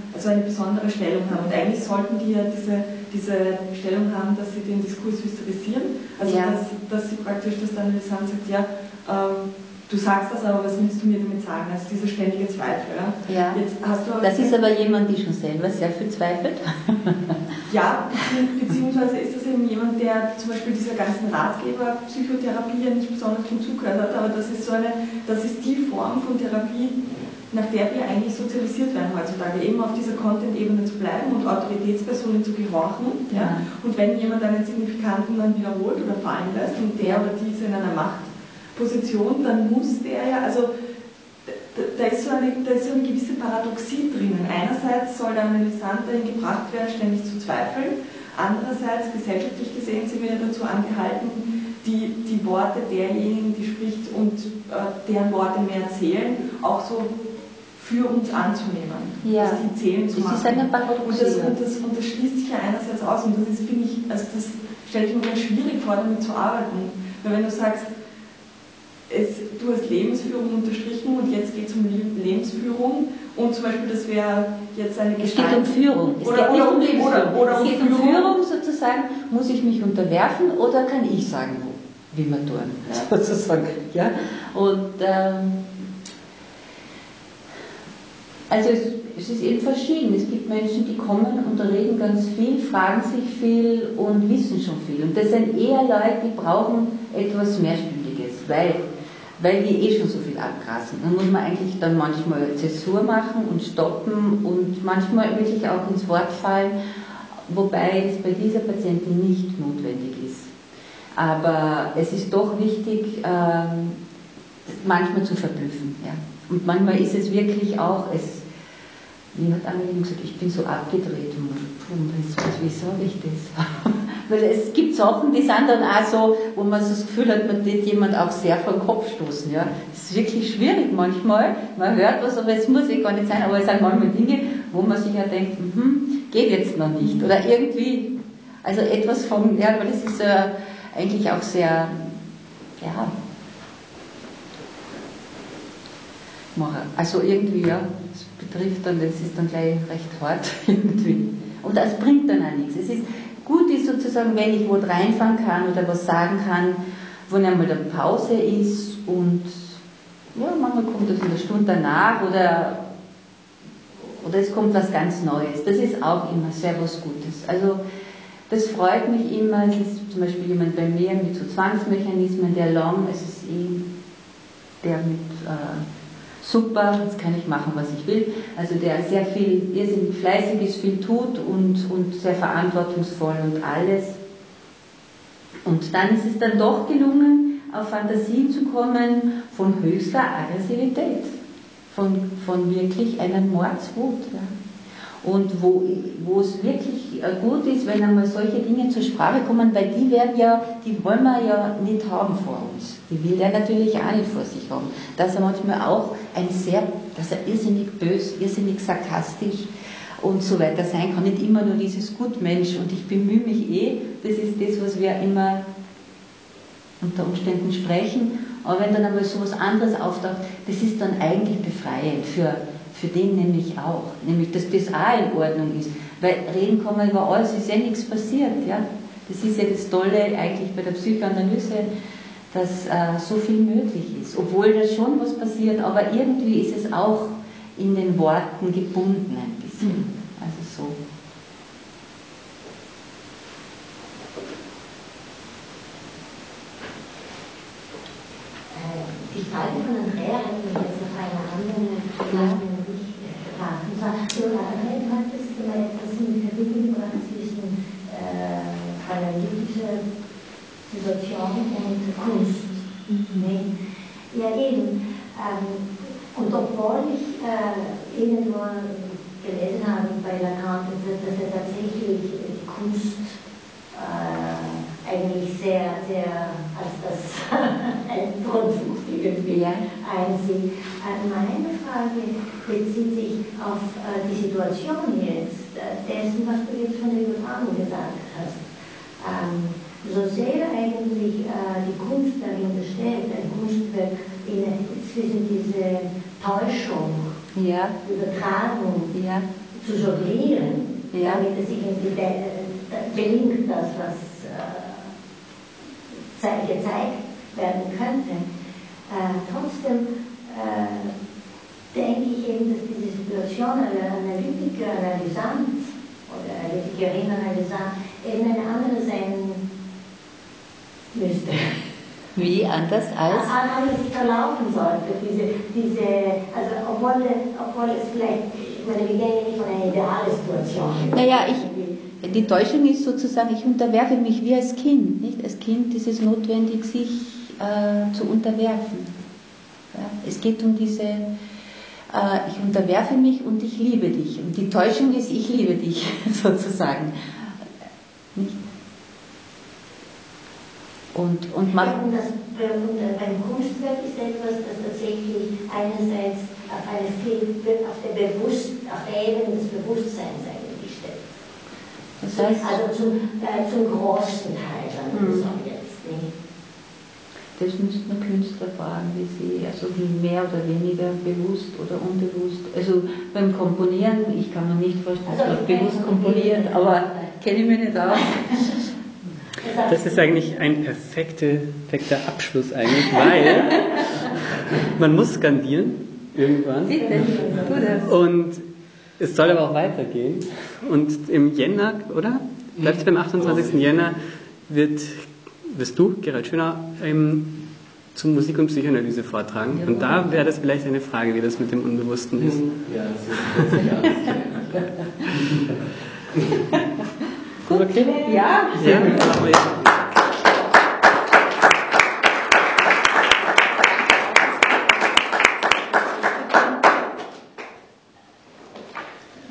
S8: also eine besondere Stellung haben. Und eigentlich sollten die ja diese, diese Stellung haben, dass sie den Diskurs historisieren. Also
S2: ja.
S8: dass, dass sie praktisch, dass der Analysant sagt, ja, ähm, du sagst das, aber was willst du mir damit sagen? Also dieser ständige Zweifel. Ja?
S2: Ja.
S8: Jetzt hast du
S2: das ist aber jemand, der schon selber sehr viel zweifelt.
S8: Ja, beziehungsweise ist das eben jemand, der zum Beispiel dieser ganzen Ratgeber-Psychotherapie ja nicht besonders gut zugehört hat, aber das ist so eine, das ist die Form von Therapie, nach der wir eigentlich sozialisiert werden heutzutage, eben auf dieser Content-Ebene zu bleiben und Autoritätspersonen zu gehorchen. Ja? Ja. Und wenn jemand einen Signifikanten dann wiederholt oder fallen lässt und der oder die ist in einer Machtposition, dann muss der ja, also da ist, so eine, da ist so eine gewisse Paradoxie drinnen. Einerseits soll der Analysant dahin gebracht werden, ständig zu zweifeln. Andererseits, gesellschaftlich gesehen, sind wir ja dazu angehalten, die, die Worte derjenigen, die spricht und äh, deren Worte mehr zählen, auch so für uns anzunehmen.
S2: Ja.
S8: Also die zählen zu machen.
S2: Das ist eine Paradoxie.
S8: Und das, und, das, und das schließt sich ja einerseits aus. Und das ist, finde ich, also das stelle ich mir ganz schwierig vor, damit zu arbeiten. Weil wenn du sagst, Es, du hast Lebensführung unterstrichen und jetzt geht es um Lebensführung und zum Beispiel, das wäre jetzt eine Gestalt.
S2: Es geht um Führung. Es
S8: oder,
S2: geht nicht
S8: oder,
S2: um Lebensführung.
S8: Oder, oder
S2: es
S8: um
S2: geht
S8: Führung.
S2: um Führung sozusagen. Muss ich mich unterwerfen oder kann ich sagen, wie wir tun? Ja. Sozusagen. Ja? Und ähm, also es, es ist eben verschieden. Es gibt Menschen, die kommen und reden ganz viel, fragen sich viel und wissen schon viel. Und das sind eher Leute, die brauchen etwas Mehrstündiges, weil weil die eh schon so viel abgrasen. Dann muss man eigentlich dann manchmal Zäsur machen und stoppen und manchmal wirklich auch ins Wort fallen, wobei das bei dieser Patientin nicht notwendig ist. Aber es ist doch wichtig, ähm, manchmal zu verblüffen. Ja. Und manchmal ist es wirklich auch, es, wie hat Angelin gesagt, ich bin so abgedreht. Wie sage ich das? Weil es gibt Sachen, die sind dann auch so, wo man so das Gefühl hat, man wird jemand auch sehr vor den Kopf stoßen. Ja. Es ist wirklich schwierig manchmal. Man hört was, aber es muss eh gar nicht sein. Aber es sind manchmal Dinge, wo man sich ja denkt, hm, geht jetzt noch nicht. Oder irgendwie, also etwas vom, ja, aber das ist äh, eigentlich auch sehr, ja, also irgendwie, ja, das betrifft dann, das ist dann gleich recht hart irgendwie. Und das bringt dann auch nichts. Es ist gut, ist sozusagen, wenn ich wo reinfahren kann oder was sagen kann, wo einmal eine Pause ist und ja, manchmal kommt das in der Stunde danach oder, oder es kommt was ganz Neues. Das ist auch immer sehr was Gutes. Also das freut mich immer. Es ist zum Beispiel jemand bei mir mit so Zwangsmechanismen, der lang, es ist eh der mit äh, super, jetzt kann ich machen, was ich will. Also der sehr viel, irrsinnig fleißig ist, viel tut und, und sehr verantwortungsvoll und alles. Und dann ist es dann doch gelungen, auf Fantasien zu kommen von höchster Aggressivität, von, von wirklich einer Mordswut. Ja. Und wo, wo es wirklich gut ist, wenn einmal solche Dinge zur Sprache kommen, weil die werden ja, die wollen wir ja nicht haben vor uns. Die will er natürlich auch nicht vor sich haben. Dass er manchmal auch ein sehr, dass er irrsinnig böse, irrsinnig sarkastisch und so weiter sein kann. Nicht immer nur dieses Gutmensch und ich bemühe mich eh, das ist das, was wir immer unter Umständen sprechen. Aber wenn dann einmal so was anderes auftaucht, das ist dann eigentlich befreiend für Für den nämlich auch, nämlich dass das auch in Ordnung ist. Weil reden kann man über alles, ist ja nichts passiert. Ja? Das ist ja das Tolle eigentlich bei der Psychoanalyse, dass äh, so viel möglich ist. Obwohl da schon was passiert, aber irgendwie ist es auch in den Worten gebunden ein bisschen. Also so.
S6: Die Frage von Andrea hat mich jetzt auf eine andere Frage gebracht. Und zwar, du hattest mal etwas in Verbindung gebracht zwischen äh, analytischer Situation und Kunst. Mhm. Ja, eben. Ähm, und obwohl ich äh, irgendwo gelesen habe bei Lacan, dass, dass er tatsächlich die Kunst äh, eigentlich sehr, sehr als das Endprodukt irgendwie ja. einsieht. Meine Frage bezieht sich auf die Situation jetzt, dessen, was du jetzt von der Übertragung gesagt hast. So sehr eigentlich die Kunst dahinter steckt, ein Kunstwerk in, zwischen diese Täuschung,
S2: ja.
S6: Übertragung,
S2: ja.
S6: zu jonglieren,
S2: ja.
S6: damit es irgendwie gelingt, das, was äh, gezeigt werden könnte. Äh, trotzdem äh, denke ich eben, dass diese Situation einer Analytiker, Analysant oder Analytikerin, Analysant eben eine andere sein müsste.
S2: Wie anders als?
S6: Anders verlaufen sollte. Diese, diese, also obwohl, obwohl es vielleicht, ich meine, wir gehen ja nicht von einer Idealsituation.
S2: Naja, ich, die Täuschung ist sozusagen, ich unterwerfe mich wie als Kind. Nicht? Als Kind ist es notwendig, sich äh, zu unterwerfen. Ja? Es geht um diese, äh, ich unterwerfe mich und ich liebe dich. Und die Täuschung ist, ich liebe dich, sozusagen. Nicht? Und, und man,
S6: ja, und das, beim Kunstwerk ist etwas, das tatsächlich einerseits auf, eine viel, auf, der Bewusst, auf der Ebene des Bewusstseins eigentlich steht.
S2: Das heißt,
S6: also zum, äh, zum großen Teil, sagen wir es auch jetzt nicht.
S2: Das müsste man Künstler fragen, wie sie, also wie mehr oder weniger bewusst oder unbewusst. Also beim Komponieren, ich kann mir nicht vorstellen, dass also, man bewusst komponiert, aber kenne ich mich nicht aus.
S1: Das ist eigentlich ein perfekter, perfekter Abschluss eigentlich, weil man muss skandieren irgendwann.
S2: Bitte, tu das.
S1: Und es soll aber auch weitergehen. Und im Jänner, oder? Bleibt es beim achtundzwanzigsten Jänner, wird, wirst du, Gerald Schöner, ähm, zum Musik- und Psychoanalyse vortragen. Und da wäre das vielleicht eine Frage, wie das mit dem Unbewussten ist.
S5: Ja, das ist ganz
S1: Gut, okay?
S2: Ja,
S1: ja, machen wir jetzt.